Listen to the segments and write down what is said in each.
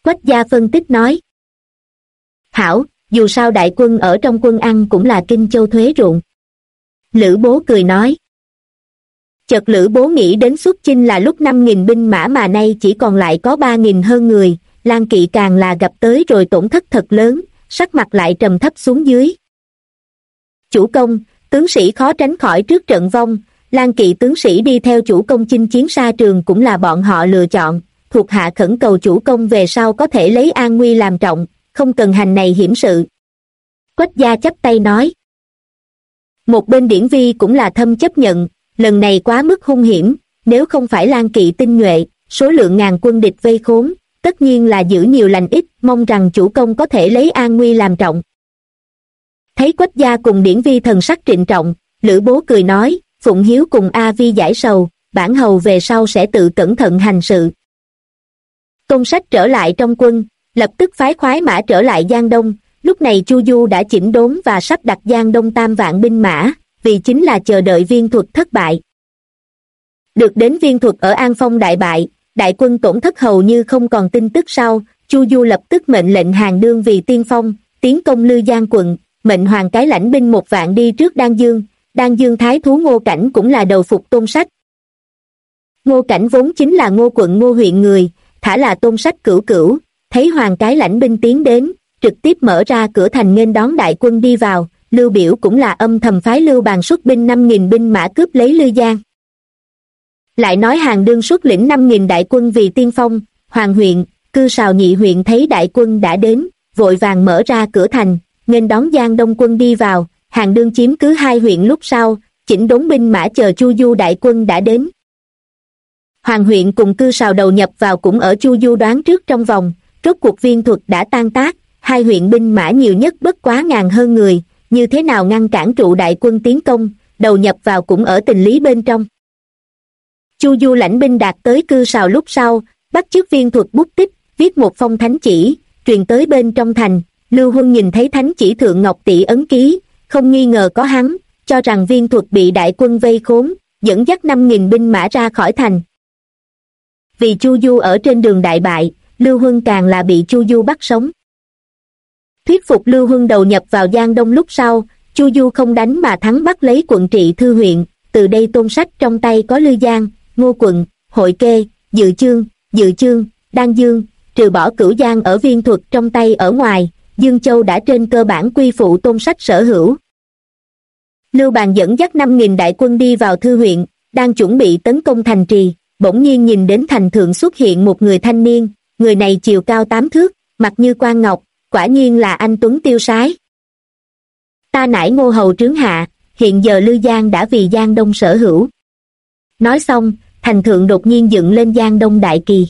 Quách gia phân tích nói. Hảo, dù sao đại quân ở trong quân ăn cũng là kinh châu thuế ruộng. Lữ Bố cười nói. Chợt Lữ Bố nghĩ đến xuất chinh là lúc 5.000 binh mã mà nay chỉ còn lại có 3.000 hơn người, Lan Kỵ càng là gặp tới rồi tổn thất thật lớn, sắc mặt lại trầm thấp xuống dưới. Chủ công, tướng sĩ khó tránh khỏi trước trận vong, Lan Kỵ tướng sĩ đi theo chủ công chinh chiến xa trường cũng là bọn họ lựa chọn, thuộc hạ khẩn cầu chủ công về sau có thể lấy an nguy làm trọng, không cần hành này hiểm sự. Quách gia chắp tay nói. Một bên Điển Vi cũng là thâm chấp nhận, lần này quá mức hung hiểm, nếu không phải Lan Kỵ tinh nhuệ, số lượng ngàn quân địch vây khốn, tất nhiên là giữ nhiều lành ít, mong rằng chủ công có thể lấy an nguy làm trọng. Thấy Quách gia cùng Điển Vi thần sắc trịnh trọng, Lữ Bố cười nói, phụng hiếu cùng A Vi giải sầu, bản hầu về sau sẽ tự cẩn thận hành sự. Tôn Sách trở lại trong quân, lập tức phái khoái mã trở lại Giang Đông, lúc này Chu Du đã chỉnh đốn và sắp đặt Giang Đông 3 vạn binh mã, vì chính là chờ đợi Viên Thuật thất bại. Được đến Viên Thuật ở An Phong đại bại, đại quân tổn thất hầu như không còn tin tức sau, Chu Du lập tức mệnh lệnh Hàn Đương vì tiên phong, tiến công Lư Giang quận, mệnh Hoàng Cái lãnh binh 1 vạn đi trước Đan Dương thái thú Ngô Cảnh cũng là đầu phục Tôn Sách. Ngô Cảnh vốn chính là Ngô quận Ngô huyện người, thả là Tôn Sách cửu cửu, thấy Hoàng Cái lãnh binh tiến đến, trực tiếp mở ra cửa thành nghênh đón đại quân đi vào, Lưu Biểu cũng là âm thầm phái Lưu Bàn xuất binh 5.000 binh mã cướp lấy Lư Giang. Lại nói Hàn Đương xuất lĩnh 5.000 đại quân vì tiên phong, Hoàng huyện, Cư Sào nhị huyện thấy đại quân đã đến, vội vàng mở ra cửa thành, nghênh đón Giang Đông quân đi vào, Hàn Đương chiếm cứ 2 huyện lúc sau, chỉnh đốn binh mã chờ Chu Du đại quân đã đến. Hoàng huyện cùng Cư Sào đầu nhập vào cũng ở Chu Du đoán trước trong vòng, rốt cuộc Viên Thuật đã tan tác, 2 huyện binh mã nhiều nhất bất quá ngàn hơn người, như thế nào ngăn cản trụ đại quân tiến công, đầu nhập vào cũng ở tình lý bên trong. Chu Du lãnh binh đạt tới Cư Sào lúc sau, bắt chước Viên Thuật bút tích, viết một phong thánh chỉ, truyền tới bên trong thành, Lưu Huân nhìn thấy thánh chỉ thượng ngọc tỷ ấn ký, không nghi ngờ có hắn, cho rằng Viên Thuật bị đại quân vây khốn, dẫn dắt 5.000 binh mã ra khỏi thành. Vì Chu Du ở trên đường đại bại, Lưu Huân càng là bị Chu Du bắt sống. Thuyết phục Lưu Huân đầu nhập vào Giang Đông lúc sau, Chu Du không đánh mà thắng bắt lấy quận trị Thư huyện, từ đây Tôn Sách trong tay có Lư Giang, Ngô quận, Hội Kê, Dự Chương, Đan Dương, trừ bỏ Cửu Giang ở Viên Thuật trong tay ở ngoài, Dương Châu đã trên cơ bản quy phụ Tôn Sách sở hữu. Lưu Bàn dẫn dắt 5.000 đại quân đi vào Thư huyện, đang chuẩn bị tấn công thành trì, bỗng nhiên nhìn đến thành thượng xuất hiện một người thanh niên, người này chiều cao 8 thước, mặt như quan ngọc, quả nhiên là anh tuấn tiêu sái. Ta nải Ngô hầu trướng hạ, hiện giờ Lư Giang đã vì Giang Đông sở hữu. Nói xong, thành thượng đột nhiên dựng lên Giang Đông đại kỳ.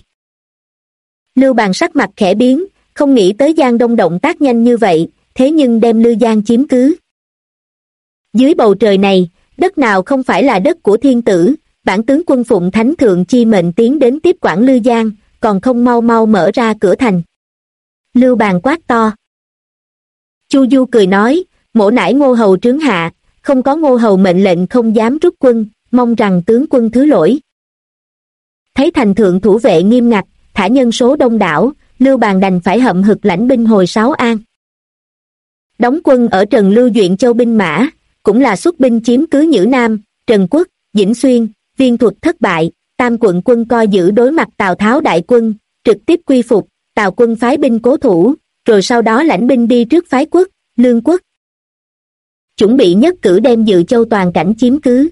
Lưu Bàn sắc mặt khẽ biến, không nghĩ tới Giang Đông động tác nhanh như vậy, thế nhưng đem Lư Giang chiếm cứ. Dưới bầu trời này, đất nào không phải là đất của thiên tử, bản tướng quân phụng thánh thượng chi mệnh tiến đến tiếp quản Lư Giang, còn không mau mau mở ra cửa thành. Lưu Bàn quát to. Chu Du cười nói, mỗ nải Ngô hầu trướng hạ, không có Ngô hầu mệnh lệnh không dám rút quân, mong rằng tướng quân thứ lỗi. Thấy thành thượng thủ vệ nghiêm ngặt, thả nhân số đông đảo, Lưu Bàn đành phải hậm hực lãnh binh hồi Sáo An. Đóng quân ở Trần Lưu Duyện Châu binh mã, cũng là xuất binh chiếm cứ Nhữ Nam, Trần Quốc, Dĩnh Xuyên, Viên Thuật thất bại, Tam quận quân coi giữ đối mặt Tào Tháo đại quân, trực tiếp quy phục, Tào quân phái binh cố thủ, rồi sau đó lãnh binh đi trước phái Quốc, Lương Quốc. Chuẩn bị nhất cử đem Dự Châu toàn cảnh chiếm cứ.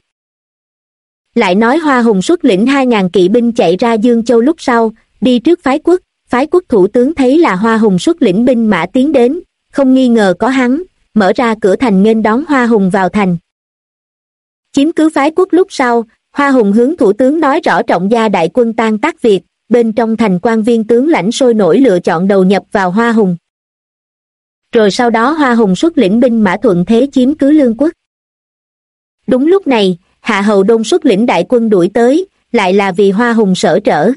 Lại nói Hoa Hùng xuất lĩnh 2.000 kỵ binh chạy ra Dương Châu lúc sau, đi trước phái quốc thủ tướng thấy là Hoa Hùng xuất lĩnh binh mã tiến đến, không nghi ngờ có hắn, mở ra cửa thành nghênh đón Hoa Hùng vào thành. Chiếm cứ phái Quốc lúc sau, Hoa Hùng hướng thủ tướng nói rõ trọng gia đại quân tan tác việc, bên trong thành quan viên tướng lãnh sôi nổi lựa chọn đầu nhập vào Hoa Hùng. Rồi sau đó Hoa Hùng xuất lĩnh binh mã thuận thế chiếm cứ Lương Quốc. Đúng lúc này, Hạ Hầu Đôn xuất lĩnh đại quân đuổi tới, lại là vì Hoa Hùng sở trở.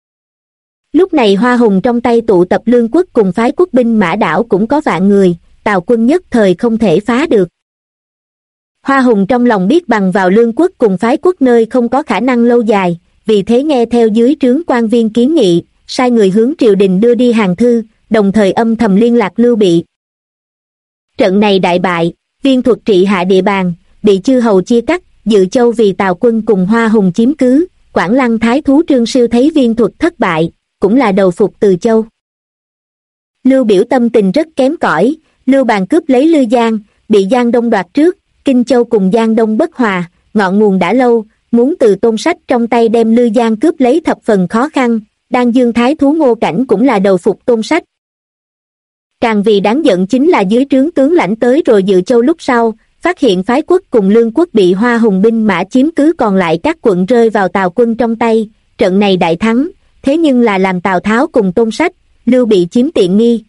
Lúc này Hoa Hùng trong tay tụ tập Lương Quốc cùng phái Quốc binh mã đảo cũng có vạn người, Tào quân nhất thời không thể phá được. Hoa Hùng trong lòng biết bằng vào Lương Quốc cùng phái Quốc nơi không có khả năng lâu dài, vì thế nghe theo dưới trướng quan viên kiến nghị, sai người hướng triều đình đưa đi hàng thư, đồng thời âm thầm liên lạc Lưu Bị. Trận này đại bại, Viên Thuật trị hạ địa bàn, bị chư hầu chia cắt, Dự Châu vì Tào quân cùng Hoa Hùng chiếm cứ, Quảng Lăng thái thú Trương Siêu thấy Viên Thuật thất bại, cũng là đầu phục Từ Châu. Lưu Biểu tâm tình rất kém cỏi, Lưu Bàn cướp lấy Lư Giang, bị Giang Đông đoạt trước, Kinh Châu cùng Giang Đông bất hòa, ngọn nguồn đã lâu, muốn từ Tôn Sách trong tay đem Lư Giang cướp lấy thập phần khó khăn, Đan Dương thái thú Ngô Cảnh cũng là đầu phục Tôn Sách. Càng vì đáng giận chính là dưới trướng tướng lãnh tới rồi Dự Châu lúc sau, phát hiện phái quốc cùng Lương quốc bị Hoa Hùng binh mã chiếm cứ, còn lại các quận rơi vào Tào quân trong tay, trận này đại thắng, thế nhưng là làm Tào Tháo cùng Tôn Sách, Lưu Bị chiếm tiện nghi.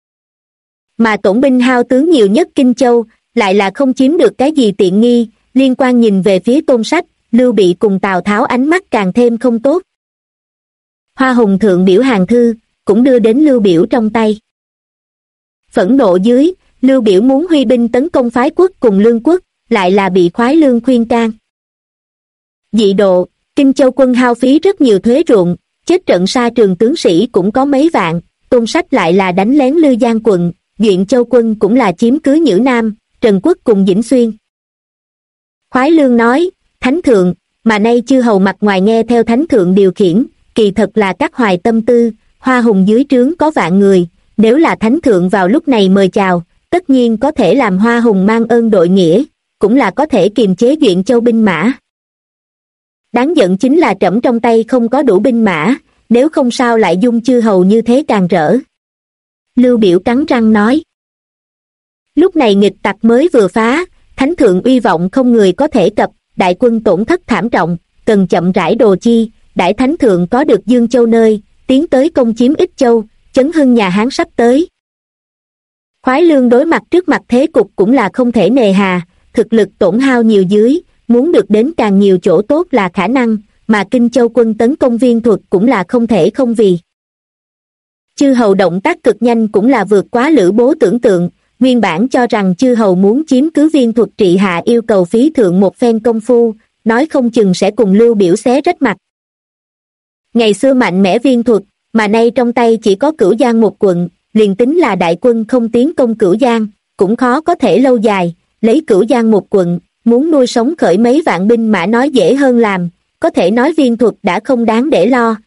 Mà tổn binh hao tướng nhiều nhất Kinh Châu, lại là không chiếm được cái gì tiện nghi, liên quan nhìn về phía Tôn Sách, Lưu Bị cùng Tào Tháo ánh mắt càng thêm không tốt. Hoa Hùng thượng biểu hàng thư, cũng đưa đến Lưu Biểu trong tay. Phẫn nộ dưới, Lưu Biểu muốn huy binh tấn công phái quốc cùng Lương quốc, lại là bị Khoái Lương khuyên can. Dị độ, Kinh Châu quân hao phí rất nhiều thuế ruộng, chết trận xa trường tướng sĩ cũng có mấy vạn, Tôn Sách lại là đánh lén Lư Giang quận, Duyện Châu quân cũng là chiếm cứ Nhữ Nam, Trần Quốc cùng Vĩnh Xuyên. Khoái Lương nói, Thánh Thượng, mà nay chư hầu mặt ngoài nghe theo Thánh Thượng điều khiển, kỳ thật là các hoài tâm tư, Hoa Hùng dưới trướng có vạn người, nếu là Thánh Thượng vào lúc này mời chào, tất nhiên có thể làm Hoa Hùng mang ơn đội nghĩa, cũng là có thể kiềm chế Duyện Châu binh mã. Đáng giận chính là trẫm trong tay không có đủ binh mã, nếu không sao lại dung chư hầu như thế càng rỡ. Lưu Biểu cắn răng nói. Lúc này nghịch tặc mới vừa phá, Thánh Thượng uy vọng không người có thể cập, đại quân tổn thất thảm trọng, cần chậm rãi đồ chi, đãi Thánh Thượng có được Dương Châu nơi, tiến tới công chiếm Ích Châu, chấn hưng nhà Hán sắp tới. Khoái Lương đối mặt trước mặt thế cục cũng là không thể nề hà, thực lực tổn hao nhiều dưới, muốn được đến càng nhiều chỗ tốt là khả năng, mà Kinh Châu quân tấn công Viên Thuật cũng là không thể không vì. Chư hầu động tác cực nhanh cũng là vượt quá Lữ Bố tưởng tượng, nguyên bản cho rằng chư hầu muốn chiếm cứ Viên Thuật trị hạ yêu cầu phí thượng một phen công phu, nói không chừng sẽ cùng Lưu Biểu xé rách mặt. Ngày xưa mạnh mẽ Viên Thuật, mà nay trong tay chỉ có Cửu Giang một quận, liền tính là đại quân không tiến công Cửu Giang, cũng khó có thể lâu dài, lấy Cửu Giang một quận, muốn nuôi sống khởi mấy vạn binh mã nói dễ hơn làm, có thể nói Viên Thuật đã không đáng để lo.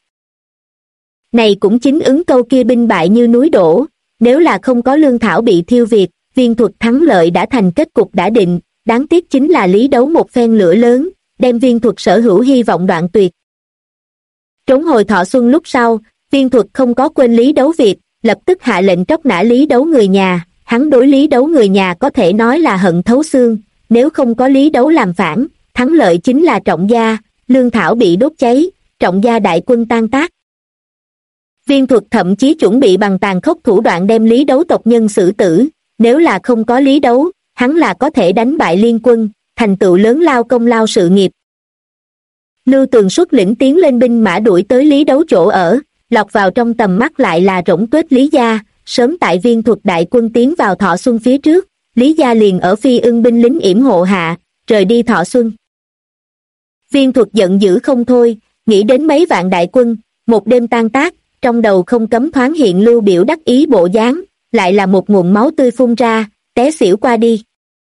Này cũng chính ứng câu kia binh bại như núi đổ, nếu là không có lương thảo bị thiêu việt, Viên Thuật thắng lợi đã thành kết cục đã định, đáng tiếc chính là lý đấu một phen lửa lớn, đem Viên Thuật sở hữu hy vọng đoạn tuyệt. Trốn hồi Thọ Xuân lúc sau, Viên Thuật không có quên lý đấu việc, lập tức hạ lệnh tróc nã lý đấu người nhà, hắn đối lý đấu người nhà có thể nói là hận thấu xương, nếu không có lý đấu làm phản, thắng lợi chính là Trọng gia, lương thảo bị đốt cháy, Trọng gia đại quân tan tác. Viên Thuật thậm chí chuẩn bị bằng tàn khốc thủ đoạn đem lý đấu tộc nhân xử tử, nếu là không có lý đấu, hắn là có thể đánh bại liên quân, thành tựu lớn lao công lao sự nghiệp. Lưu Tường xuất lĩnh tiến lên binh mã đuổi tới lý đấu chỗ ở, lọt vào trong tầm mắt lại là rỗng tuếch Lý gia, sớm tại Viên Thuật đại quân tiến vào Thọ Xuân phía trước, Lý gia liền ở Phi Ưng binh lính yểm hộ hạ, rời đi Thọ Xuân. Viên Thuật giận dữ không thôi, nghĩ đến mấy vạn đại quân, một đêm tan tác, trong đầu không cấm thoáng hiện Lưu Biểu đắc ý bộ dáng, lại là một nguồn máu tươi phun ra, té xỉu qua đi.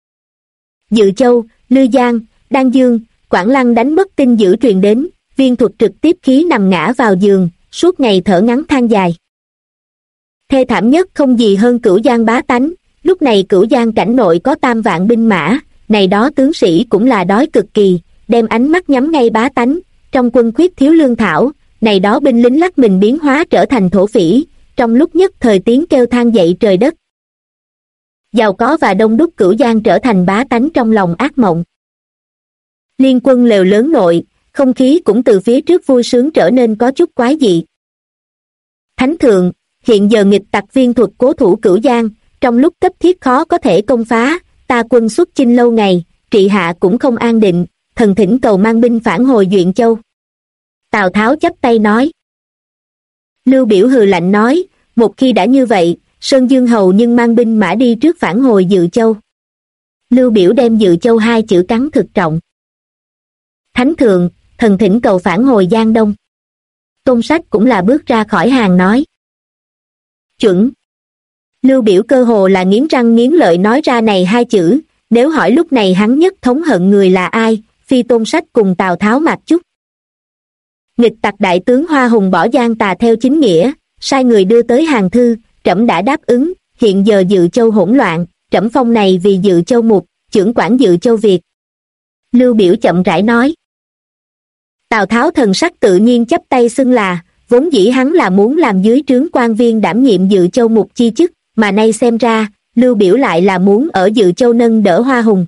Dự Châu, Lư Giang, Đan Dương, Quảng Lăng đánh mất tin dữ truyền đến, Viên Thuật trực tiếp khí nằm ngã vào giường, suốt ngày thở ngắn than dài. Thê thảm nhất không gì hơn Cửu Giang bá tánh, lúc này Cửu Giang cảnh nội có 3 vạn binh mã, này đó tướng sĩ cũng là đói cực kỳ, đem ánh mắt nhắm ngay bá tánh, trong quân khuyết thiếu lương thảo, này đó binh lính lắc mình biến hóa trở thành thổ phỉ, trong lúc nhất thời tiếng kêu than dậy trời đất. Giàu có và đông đúc Cửu Giang trở thành bá tánh trong lòng ác mộng. Liên quân lều lớn nội, không khí cũng từ phía trước vui sướng trở nên có chút quái dị. Thánh Thượng, hiện giờ nghịch tặc Viên Thuật cố thủ Cửu Giang, trong lúc cấp thiết khó có thể công phá, ta quân xuất chinh lâu ngày, trị hạ cũng không an định, thần thỉnh cầu mang binh phản hồi Duyện Châu. Tào Tháo chắp tay nói. Lưu Biểu hừ lạnh nói, một khi đã như vậy, Sơn Dương Hầu nhưng mang binh mã đi trước phản hồi Dự Châu. Lưu Biểu đem Dự Châu 2 chữ cắn thực trọng. Thánh Thượng, thần thỉnh cầu phản hồi Giang Đông. Tôn Sách cũng là bước ra khỏi hàng nói. Chuẩn. Lưu Biểu cơ hồ là nghiến răng nghiến lợi nói ra này hai chữ, nếu hỏi lúc này hắn nhất thống hận người là ai, phi Tôn Sách cùng Tào Tháo Mạc Chúc. Nghịch tặc đại tướng Hoa Hùng bỏ Giang Tà theo chính nghĩa, sai người đưa tới hàng thư, trẫm đã đáp ứng, hiện giờ Dự Châu hỗn loạn, trẫm phong này vì Dự Châu mục, chưởng quản Dự Châu Việt. Lưu Biểu chậm rãi nói. Tào Tháo thần sắc tự nhiên chắp tay xưng là, vốn dĩ hắn là muốn làm dưới trướng quan viên đảm nhiệm Dự Châu mục chi chức, mà nay xem ra, Lưu Biểu lại là muốn ở Dự Châu nâng đỡ Hoa Hùng.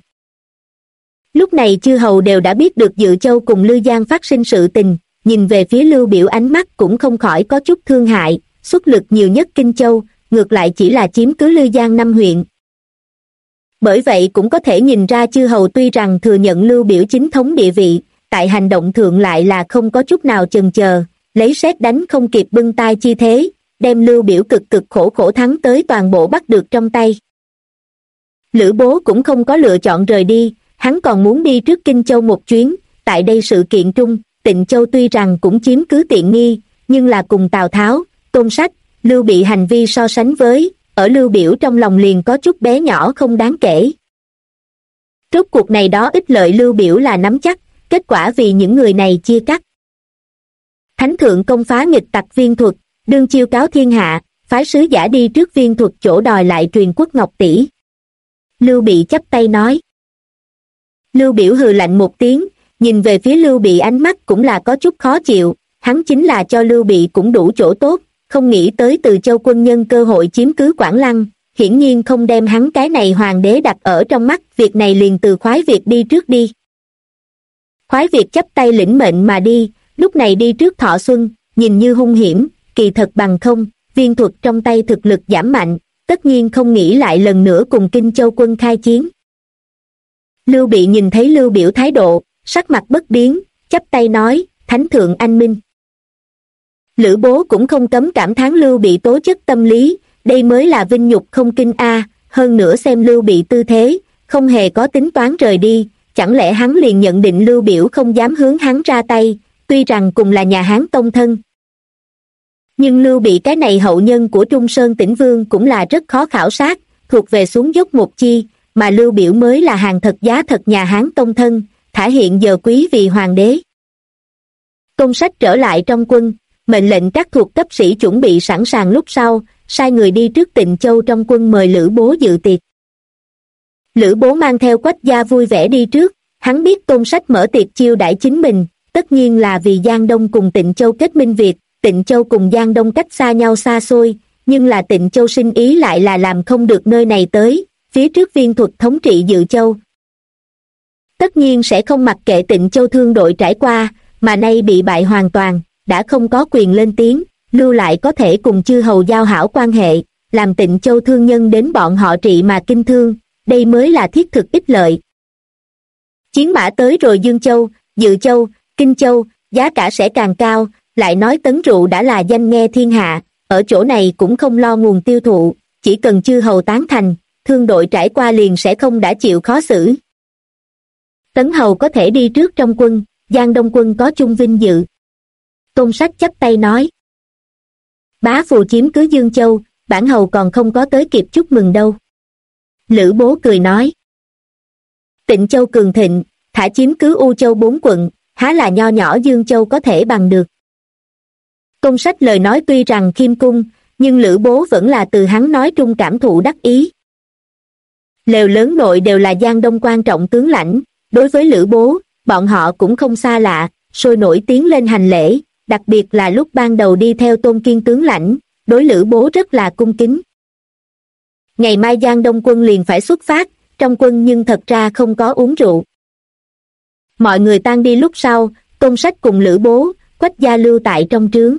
Lúc này chư hầu đều đã biết được Dự Châu cùng Lư Giang phát sinh sự tình, nhìn về phía Lưu Biểu ánh mắt cũng không khỏi có chút thương hại, xuất lực nhiều nhất Kinh Châu, ngược lại chỉ là chiếm cứ Lư Giang 5 huyện. Bởi vậy cũng có thể nhìn ra chư hầu tuy rằng thừa nhận Lưu Biểu chính thống địa vị, tại hành động thượng lại là không có chút nào chần chờ, lấy sét đánh không kịp bưng tay chi thế, đem Lưu Biểu cực cực khổ khổ thắng tới toàn bộ bắt được trong tay. Lữ Bố cũng không có lựa chọn rời đi, hắn còn muốn đi trước Kinh Châu một chuyến, tại đây sự kiện trung, Tịnh Châu tuy rằng cũng chiếm cứ tiện nghi, nhưng là cùng Tào Tháo, Tôn Sách, Lưu Bị hành vi so sánh với, ở Lưu Biểu trong lòng liền có chút bé nhỏ không đáng kể. Rốt cuộc này đó ích lợi Lưu Biểu là nắm chắc, kết quả vì những người này chia cắt. Thánh thượng công phá nghịch tặc Viên Thuật, đương chiêu cáo thiên hạ, phái sứ giả đi trước Viên Thuật chỗ đòi lại truyền quốc ngọc tỷ. Lưu Bị chắp tay nói. Lưu Biểu hừ lạnh một tiếng, nhìn về phía Lưu Bị ánh mắt cũng là có chút khó chịu, hắn chính là cho Lưu Bị cũng đủ chỗ tốt, không nghĩ tới Từ Châu quân nhân cơ hội chiếm cứ Quảng Lăng, hiển nhiên không đem hắn cái này hoàng đế đặt ở trong mắt, việc này liền từ Khoái Việt đi trước đi. Khoái Việt chắp tay lĩnh mệnh mà đi, lúc này đi trước Thọ Xuân, nhìn như hung hiểm, kỳ thật bằng không, Viên Thuật trong tay thực lực giảm mạnh, tất nhiên không nghĩ lại lần nữa cùng Kinh Châu quân khai chiến. Lưu Bị nhìn thấy Lưu Biểu thái độ, sắc mặt bất biến, chắp tay nói, Thánh thượng anh minh. Lữ Bố cũng không cấm cảm thán Lưu Bị tố chất tâm lý, đây mới là vinh nhục không kinh a, hơn nữa xem Lưu Bị tư thế, không hề có tính toán rời đi, chẳng lẽ hắn liền nhận định Lưu Biểu không dám hướng hắn ra tay, tuy rằng cùng là nhà Hán tông thân. Nhưng Lưu Bị cái này hậu nhân của Trung Sơn Tĩnh Vương cũng là rất khó khảo sát, thuộc về xuống dốc một chi, mà Lưu Biểu mới là hàng thật giá thật nhà Hán tông thân, thả hiện giờ quý vì hoàng đế. Tôn Sách trở lại trong quân, mệnh lệnh các thuộc cấp sĩ chuẩn bị sẵn sàng lúc sau, sai người đi trước Tịnh Châu trong quân mời Lữ Bố dự tiệc. Lữ Bố mang theo Quách gia vui vẻ đi trước, hắn biết Tôn Sách mở tiệc chiêu đãi chính mình, tất nhiên là vì Giang Đông cùng Tịnh Châu kết minh việc, Tịnh Châu cùng Giang Đông cách xa nhau xa xôi, nhưng là Tịnh Châu sinh ý lại là làm không được nơi này tới, phía trước Viên Thuật thống trị Dự Châu. Tất nhiên sẽ không mặc kệ Tịnh Châu thương đội trải qua, mà nay bị bại hoàn toàn, đã không có quyền lên tiếng, lưu lại có thể cùng chư hầu giao hảo quan hệ, làm Tịnh Châu thương nhân đến bọn họ trị mà kinh thương, đây mới là thiết thực ích lợi. Chiến mã tới rồi Dương Châu, Dự Châu, Kinh Châu, giá cả sẽ càng cao, lại nói tấn rượu đã là danh nghe thiên hạ, ở chỗ này cũng không lo nguồn tiêu thụ, chỉ cần chư hầu tán thành, thương đội trải qua liền sẽ không đã chịu khó xử. Tấn hầu có thể đi trước trong quân, Giang Đông quân có chung vinh dự. Tôn Sách chắp tay nói. Bá Phù chiếm cứ Dương Châu, bản hầu còn không có tới kịp chúc mừng đâu. Lữ Bố cười nói. Tịnh Châu cường thịnh, thả chiếm cứ U Châu 4 quận, há là nho nhỏ Dương Châu có thể bằng được. Tôn Sách lời nói tuy rằng khiêm cung, nhưng Lữ Bố vẫn là từ hắn nói trung cảm thụ đắc ý. Lều lớn nội đều là Giang Đông quan trọng tướng lãnh, đối với Lữ Bố, bọn họ cũng không xa lạ, sôi nổi tiến lên hành lễ, đặc biệt là lúc ban đầu đi theo Tôn Kiên tướng lãnh, đối Lữ Bố rất là cung kính. Ngày mai Giang Đông quân liền phải xuất phát, trong quân nhưng thật ra không có uống rượu. Mọi người tan đi lúc sau, Tôn Sách cùng Lữ Bố, Quách gia lưu tại trong trướng.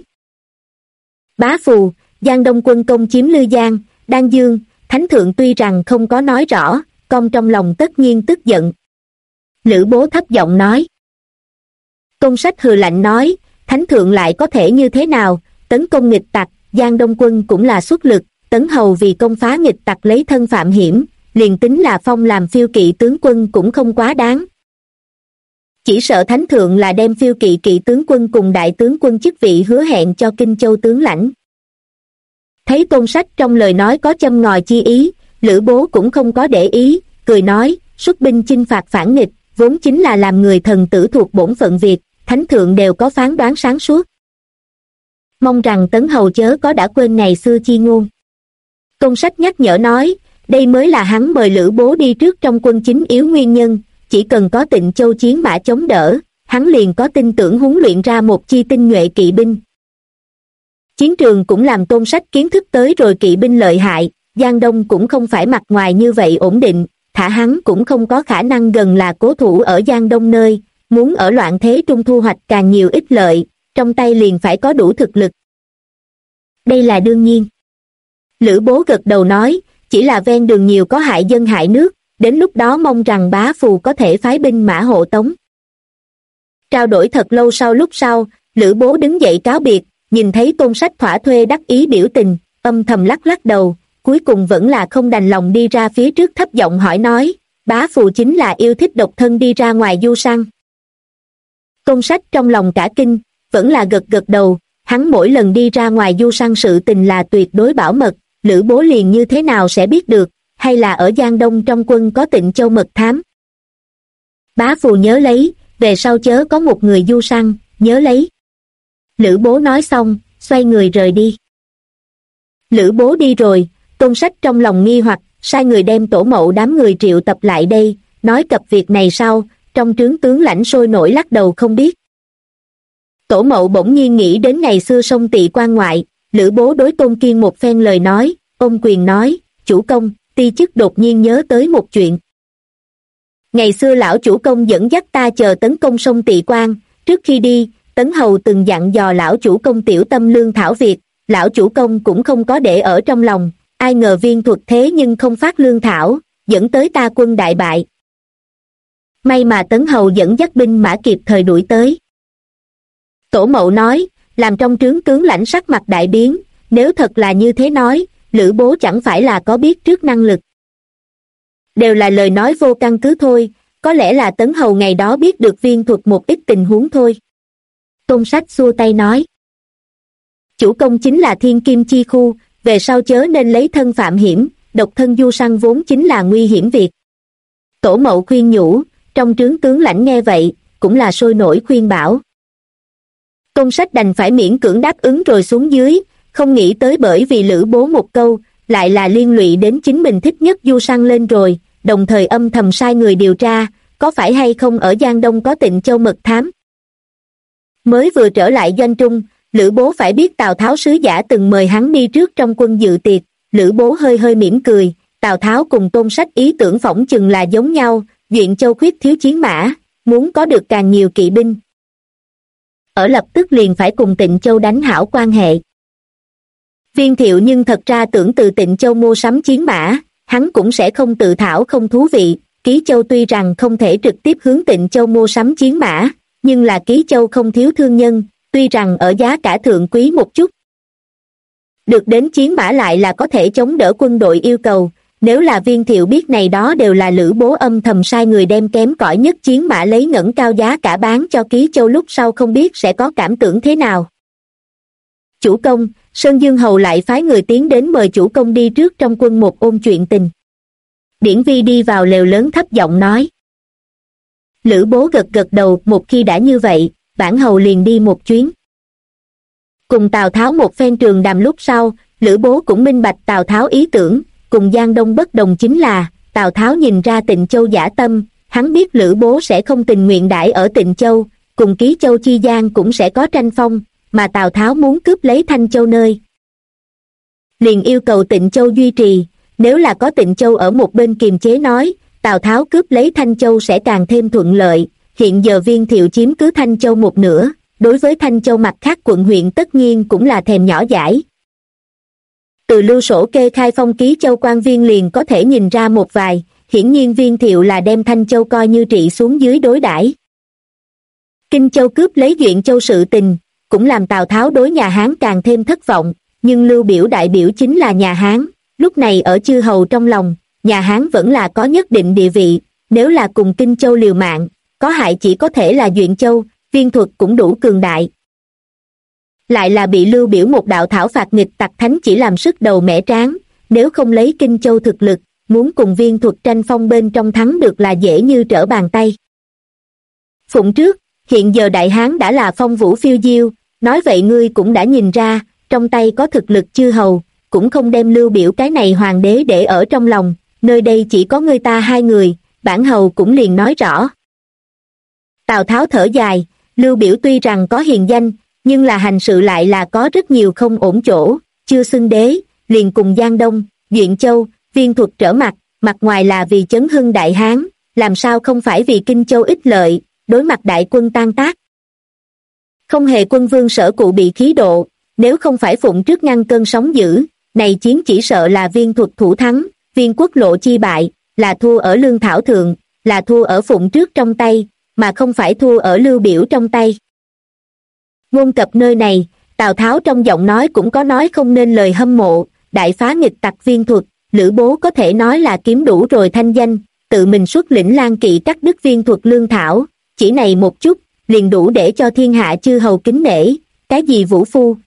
Bá Phù, Giang Đông quân công chiếm Lư Giang, Đan Dương, Thánh thượng tuy rằng không có nói rõ, công trong lòng tất nhiên tức giận. Lữ Bố thấp giọng nói. Tôn Sách hừ lạnh nói, Thánh thượng lại có thể như thế nào, tấn công nghịch tặc, Giang Đông quân cũng là xuất lực, Tấn hầu vì công phá nghịch tặc lấy thân phạm hiểm, liền tính là phong làm phiêu kỵ tướng quân cũng không quá đáng. Chỉ sợ thánh thượng là đem phiêu kỵ kỵ tướng quân cùng đại tướng quân chức vị hứa hẹn cho Kinh Châu tướng lãnh. Thấy Tôn Sách trong lời nói có châm ngòi chi ý, Lữ Bố cũng không có để ý, cười nói, xuất binh chinh phạt phản nghịch, vốn chính là làm người thần tử thuộc bổn phận việc, thánh thượng đều có phán đoán sáng suốt. Mong rằng Tấn Hầu chớ có đã quên ngày xưa chi ngôn. Tôn Sách nhắc nhở nói, đây mới là hắn mời Lữ Bố đi trước trong quân chính yếu nguyên nhân, chỉ cần có Tịnh Châu chiến mã chống đỡ, hắn liền có tin tưởng huấn luyện ra một chi tinh nhuệ kỵ binh. Chiến trường cũng làm Tôn Sách kiến thức tới rồi kỵ binh lợi hại, Giang Đông cũng không phải mặt ngoài như vậy ổn định, thả hắn cũng không có khả năng gần là cố thủ ở Giang Đông nơi, muốn ở loạn thế trung thu hoạch càng nhiều ích lợi, trong tay liền phải có đủ thực lực. Đây là đương nhiên. Lữ Bố gật đầu nói, chỉ là ven đường nhiều có hại dân hại nước, đến lúc đó mong rằng bá phù có thể phái binh mã hộ tống. Trao đổi thật lâu lúc sau, Lữ Bố đứng dậy cáo biệt, nhìn thấy Tôn Sách thỏa thuê đắc ý biểu tình, âm thầm lắc lắc đầu, cuối cùng vẫn là không đành lòng đi ra phía trước thấp giọng hỏi nói, bá phù chính là yêu thích độc thân đi ra ngoài du săn. Tôn Sách trong lòng cả kinh, vẫn là gật gật đầu, hắn mỗi lần đi ra ngoài du săn sự tình là tuyệt đối bảo mật, Lữ Bố liền như thế nào sẽ biết được, hay là ở Giang Đông trong quân có Tịnh Châu mật thám. Bá phù nhớ lấy, về sau chớ có một người du săn, nhớ lấy. Lữ Bố nói xong, xoay người rời đi. Lữ Bố đi rồi, Tôn Sách trong lòng nghi hoặc, sai người đem Tổ Mậu đám người triệu tập lại đây, nói cập việc này sau, trong trướng tướng lãnh sôi nổi lắc đầu không biết. Tổ Mậu bỗng nhiên nghĩ đến ngày xưa sông Tị quan ngoại, Lữ Bố đối Tôn Kiên một phen lời nói, ôm quyền nói, chủ công, ti chức đột nhiên nhớ tới một chuyện. Ngày xưa lão chủ công dẫn dắt ta chờ tấn công sông Tị quan, trước khi đi, Tấn Hầu từng dặn dò lão chủ công tiểu tâm lương thảo việc, lão chủ công cũng không có để ở trong lòng, ai ngờ viên thuật thế nhưng không phát lương thảo, dẫn tới ta quân đại bại. May mà Tấn Hầu dẫn dắt binh mã kịp thời đuổi tới. Tổ Mậu nói, làm trong trướng tướng lãnh sắc mặt đại biến, nếu thật là như thế nói, Lữ Bố chẳng phải là có biết trước năng lực. Đều là lời nói vô căn cứ thôi, có lẽ là Tấn Hầu ngày đó biết được viên thuật một ít tình huống thôi. Tôn Sách xua tay nói, chủ công chính là thiên kim chi khu, về sau chớ nên lấy thân phạm hiểm, độc thân du săn vốn chính là nguy hiểm việc. Tổ Mậu khuyên nhủ, trong trướng tướng lãnh nghe vậy, cũng là sôi nổi khuyên bảo. Tôn Sách đành phải miễn cưỡng đáp ứng rồi xuống dưới, không nghĩ tới bởi vì Lữ Bố một câu, lại là liên lụy đến chính mình thích nhất du săn lên rồi, đồng thời âm thầm sai người điều tra, có phải hay không ở Giang Đông có Tịnh Châu mật thám. Mới vừa trở lại doanh trung, Lữ Bố phải biết Tào Tháo sứ giả từng mời hắn đi trước trong quân dự tiệc, Lữ Bố hơi hơi mỉm cười, Tào Tháo cùng Tôn Sách ý tưởng phỏng chừng là giống nhau, Duyện Châu khuyết thiếu chiến mã, muốn có được càng nhiều kỵ binh. Ở lập tức liền phải cùng Tịnh Châu đánh hảo quan hệ. Viên Thiệu nhưng thật ra tưởng từ Tịnh Châu mua sắm chiến mã, hắn cũng sẽ không tự thảo không thú vị, Ký Châu tuy rằng không thể trực tiếp hướng Tịnh Châu mua sắm chiến mã, nhưng là Ký Châu không thiếu thương nhân, tuy rằng ở giá cả thượng quý một chút. Được đến chiến mã lại là có thể chống đỡ quân đội yêu cầu, nếu là Viên Thiệu biết này đó đều là Lữ Bố âm thầm sai người đem kém cỏi nhất chiến mã lấy ngẩng cao giá cả bán cho Ký Châu lúc sau không biết sẽ có cảm tưởng thế nào. Chủ công, Sơn Dương Hầu lại phái người tiến đến mời chủ công đi trước trong quân một ôn chuyện tình. Điển Vi đi vào lều lớn thấp giọng nói. Lữ Bố gật gật đầu, một khi đã như vậy, bản hầu liền đi một chuyến. Cùng Tào Tháo một phen trường đàm lúc sau, Lữ Bố cũng minh bạch Tào Tháo ý tưởng, cùng Giang Đông bất đồng chính là, Tào Tháo nhìn ra Tịnh Châu dã tâm, hắn biết Lữ Bố sẽ không tình nguyện đãi ở Tịnh Châu, cùng Ký Châu chi gian cũng sẽ có tranh phong, mà Tào Tháo muốn cướp lấy Thanh Châu nơi. Liền yêu cầu Tịnh Châu duy trì, nếu là có Tịnh Châu ở một bên kiềm chế nói, Tào Tháo cướp lấy Thanh Châu sẽ càng thêm thuận lợi, hiện giờ Viên Thiệu chiếm cứ Thanh Châu một nửa, đối với Thanh Châu mặt khác quận huyện tất nhiên cũng là thèm nhỏ dãi. Từ lưu sổ kê khai phong Ký Châu quan viên liền có thể nhìn ra một vài, hiển nhiên Viên Thiệu là đem Thanh Châu coi như trị xuống dưới đối đãi. Kinh Châu cướp lấy Duyện Châu sự tình, cũng làm Tào Tháo đối nhà Hán càng thêm thất vọng, nhưng Lưu Biểu đại biểu chính là nhà Hán, lúc này ở chư hầu trong lòng, nhà Hán vẫn là có nhất định địa vị, nếu là cùng Kinh Châu liều mạng, có hại chỉ có thể là Duyện Châu, Viên Thuật cũng đủ cường đại. Lại là bị Lưu Biểu một đạo thảo phạt nghịch tặc thánh chỉ làm sức đầu mẻ tráng, nếu không lấy Kinh Châu thực lực, muốn cùng Viên Thuật tranh phong bên trong thắng được là dễ như trở bàn tay. Phụng Trước, hiện giờ Đại Hán đã là phong vũ phiêu diêu, nói vậy ngươi cũng đã nhìn ra, trong tay có thực lực chư hầu, cũng không đem Lưu Biểu cái này hoàng đế để ở trong lòng, nơi đây chỉ có ngươi ta hai người, bản hầu cũng liền nói rõ. Tào Tháo thở dài, Lưu Biểu tuy rằng có hiền danh, nhưng là hành sự lại là có rất nhiều không ổn chỗ, chưa xưng đế, liền cùng Giang Đông, Duyện Châu, Viên Thuật trở mặt, mặt ngoài là vì chấn hưng Đại Hán, làm sao không phải vì Kinh Châu ích lợi, đối mặt đại quân tan tác. Không hề quân vương Sở Cụ bị khí độ, nếu không phải Phụng Trước ngăn cơn sóng dữ, này chiến chỉ sợ là Viên Thuật thủ thắng, Viên Quốc lộ chi bại, là thua ở lương thảo thượng, là thua ở Phụng Trước trong tay, mà không phải thua ở Lưu Biểu trong tay. Ngôn cập nơi này, Tào Tháo trong giọng nói cũng có nói không nên lời hâm mộ, đại phá nghịch tặc Viên Thuật, Lữ Bố có thể nói là kiếm đủ rồi thanh danh, tự mình xuất lĩnh Lan Kỵ cắt đứt Viên Thuật lương thảo, chỉ này một chút, liền đủ để cho thiên hạ chư hầu kính nể, cái gì vũ phu.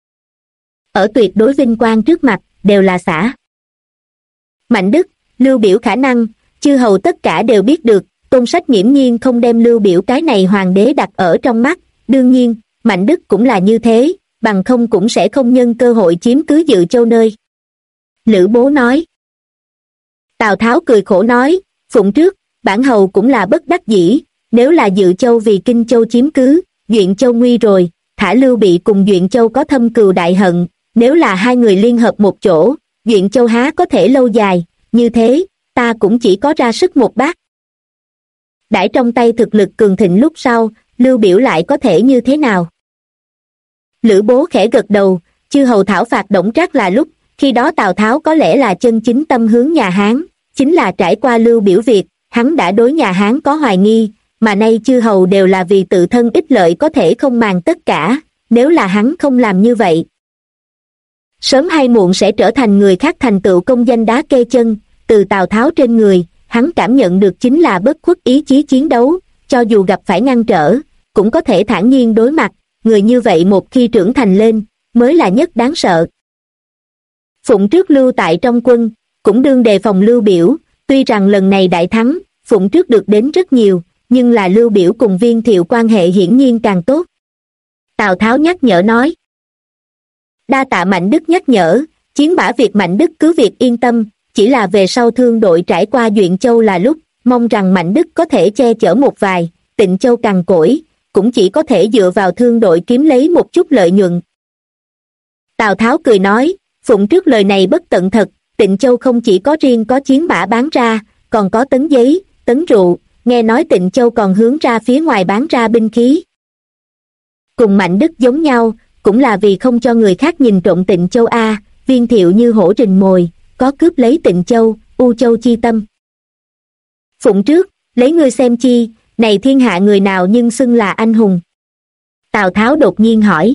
Ở tuyệt đối vinh quang trước mặt, đều là xả. Mạnh Đức, Lưu Biểu khả năng, chư hầu tất cả đều biết được, Tôn Sách nghiễm nhiên không đem Lưu Biểu cái này hoàng đế đặt ở trong mắt, đương nhiên, Mạnh Đức cũng là như thế, bằng không cũng sẽ không nhân cơ hội chiếm cứ Dự Châu nơi. Lữ Bố nói. Tào Tháo cười khổ nói, Phụng Trước, bản hầu cũng là bất đắc dĩ, nếu là Dự Châu vì Kinh Châu chiếm cứ, Duyện Châu nguy rồi, thả Lưu Bị cùng Duyện Châu có thâm cừu đại hận, nếu là hai người liên hợp một chỗ, Duyện Châu há có thể lâu dài, như thế, ta cũng chỉ có ra sức một bát. Đãi trong tay thực lực cường thịnh lúc sau, Lưu Biểu lại có thể như thế nào? Lữ Bố khẽ gật đầu, chư hầu thảo phạt Đổng Trác là lúc, khi đó Tào Tháo có lẽ là chân chính tâm hướng nhà Hán, chính là trải qua Lưu Biểu việc, hắn đã đối nhà Hán có hoài nghi, mà nay chư hầu đều là vì tự thân ích lợi có thể không màng tất cả, nếu là hắn không làm như vậy. Sớm hay muộn sẽ trở thành người khác thành tựu công danh đá kê chân, từ Tào Tháo trên người, hắn cảm nhận được chính là bất khuất ý chí chiến đấu, cho dù gặp phải ngăn trở, cũng có thể thản nhiên đối mặt, người như vậy một khi trưởng thành lên, mới là nhất đáng sợ. Phụng Trước lưu tại trong quân, cũng đương đề phòng Lưu Biểu, tuy rằng lần này đại thắng, Phụng Trước được đến rất nhiều, nhưng là Lưu Biểu cùng Viên Thiệu quan hệ hiển nhiên càng tốt. Tào Tháo nhắc nhở nói. Đa tạ Mạnh Đức nhắc nhở, chiến bả việc Mạnh Đức cứ việc yên tâm, chỉ là về sau thương đội trải qua Duyện Châu là lúc, mong rằng Mạnh Đức có thể che chở một vài, Tịnh Châu cằn cỗi, cũng chỉ có thể dựa vào thương đội kiếm lấy một chút lợi nhuận. Tào Tháo cười nói, Phụng Trước lời này bất tận thật, Tịnh Châu không chỉ có riêng có chiến bả bán ra, còn có tấn giấy, tấn rượu, nghe nói Tịnh Châu còn hướng ra phía ngoài bán ra binh khí. Cùng Mạnh Đức giống nhau, cũng là vì không cho người khác nhìn trộm Tịnh Châu a, Viên Thiệu như hổ rình mồi, có cướp lấy Tịnh Châu, U Châu chi tâm. Phụng Trước, lấy ngươi xem chi, này thiên hạ người nào nhưng xưng là anh hùng? Tào Tháo đột nhiên hỏi.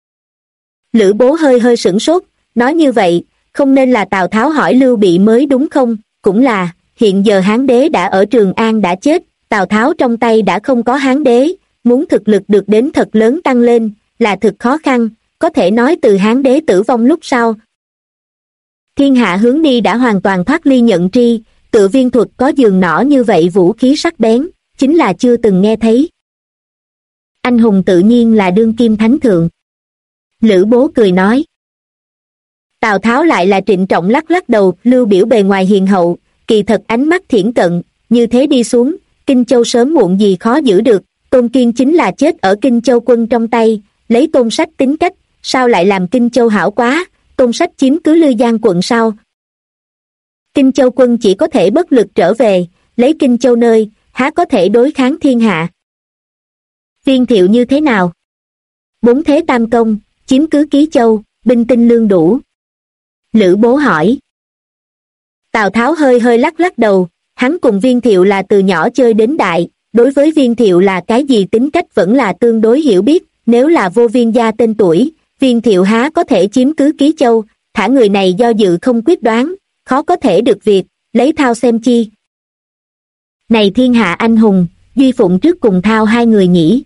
Lữ Bố hơi hơi sửng sốt, nói như vậy, không nên là Tào Tháo hỏi Lưu Bị mới đúng không? Cũng là, hiện giờ Hán đế đã ở Trường An đã chết, Tào Tháo trong tay đã không có Hán đế, muốn thực lực được đến thật lớn tăng lên, là thực khó khăn, có thể nói từ Hán đế tử vong lúc sau. Thiên hạ hướng đi đã hoàn toàn thoát ly nhận tri, tự Viên Thuật có giường nỏ như vậy vũ khí sắc bén, chính là chưa từng nghe thấy. Anh hùng tự nhiên là đương kim thánh thượng. Lữ Bố cười nói. Tào Tháo lại là trịnh trọng lắc lắc đầu, Lưu Biểu bề ngoài hiền hậu, kỳ thật ánh mắt thiển cận, như thế đi xuống, Kinh Châu sớm muộn gì khó giữ được, Tôn Kiên chính là chết ở Kinh Châu quân trong tay, lấy Tôn Sách tính cách, sao lại làm Kinh Châu hảo quá, Tôn Sách chiếm cứ Lư Giang quận sao? Kinh Châu quân chỉ có thể bất lực trở về, lấy Kinh Châu nơi, há có thể đối kháng thiên hạ. Viên Thiệu như thế nào? Bốn thế tam công, chiếm cứ Ký Châu, binh tinh lương đủ. Lữ Bố hỏi. Tào Tháo hơi hơi lắc lắc đầu, hắn cùng Viên Thiệu là từ nhỏ chơi đến đại, đối với Viên Thiệu là cái gì tính cách vẫn là tương đối hiểu biết, nếu là vô Viên gia tên tuổi, Viên Thiệu há có thể chiếm cứ Ký Châu, thả người này do dự không quyết đoán, khó có thể được việc, lấy thao xem chi. Này thiên hạ anh hùng, Duy Phụng trước cùng Thao hai người nhỉ?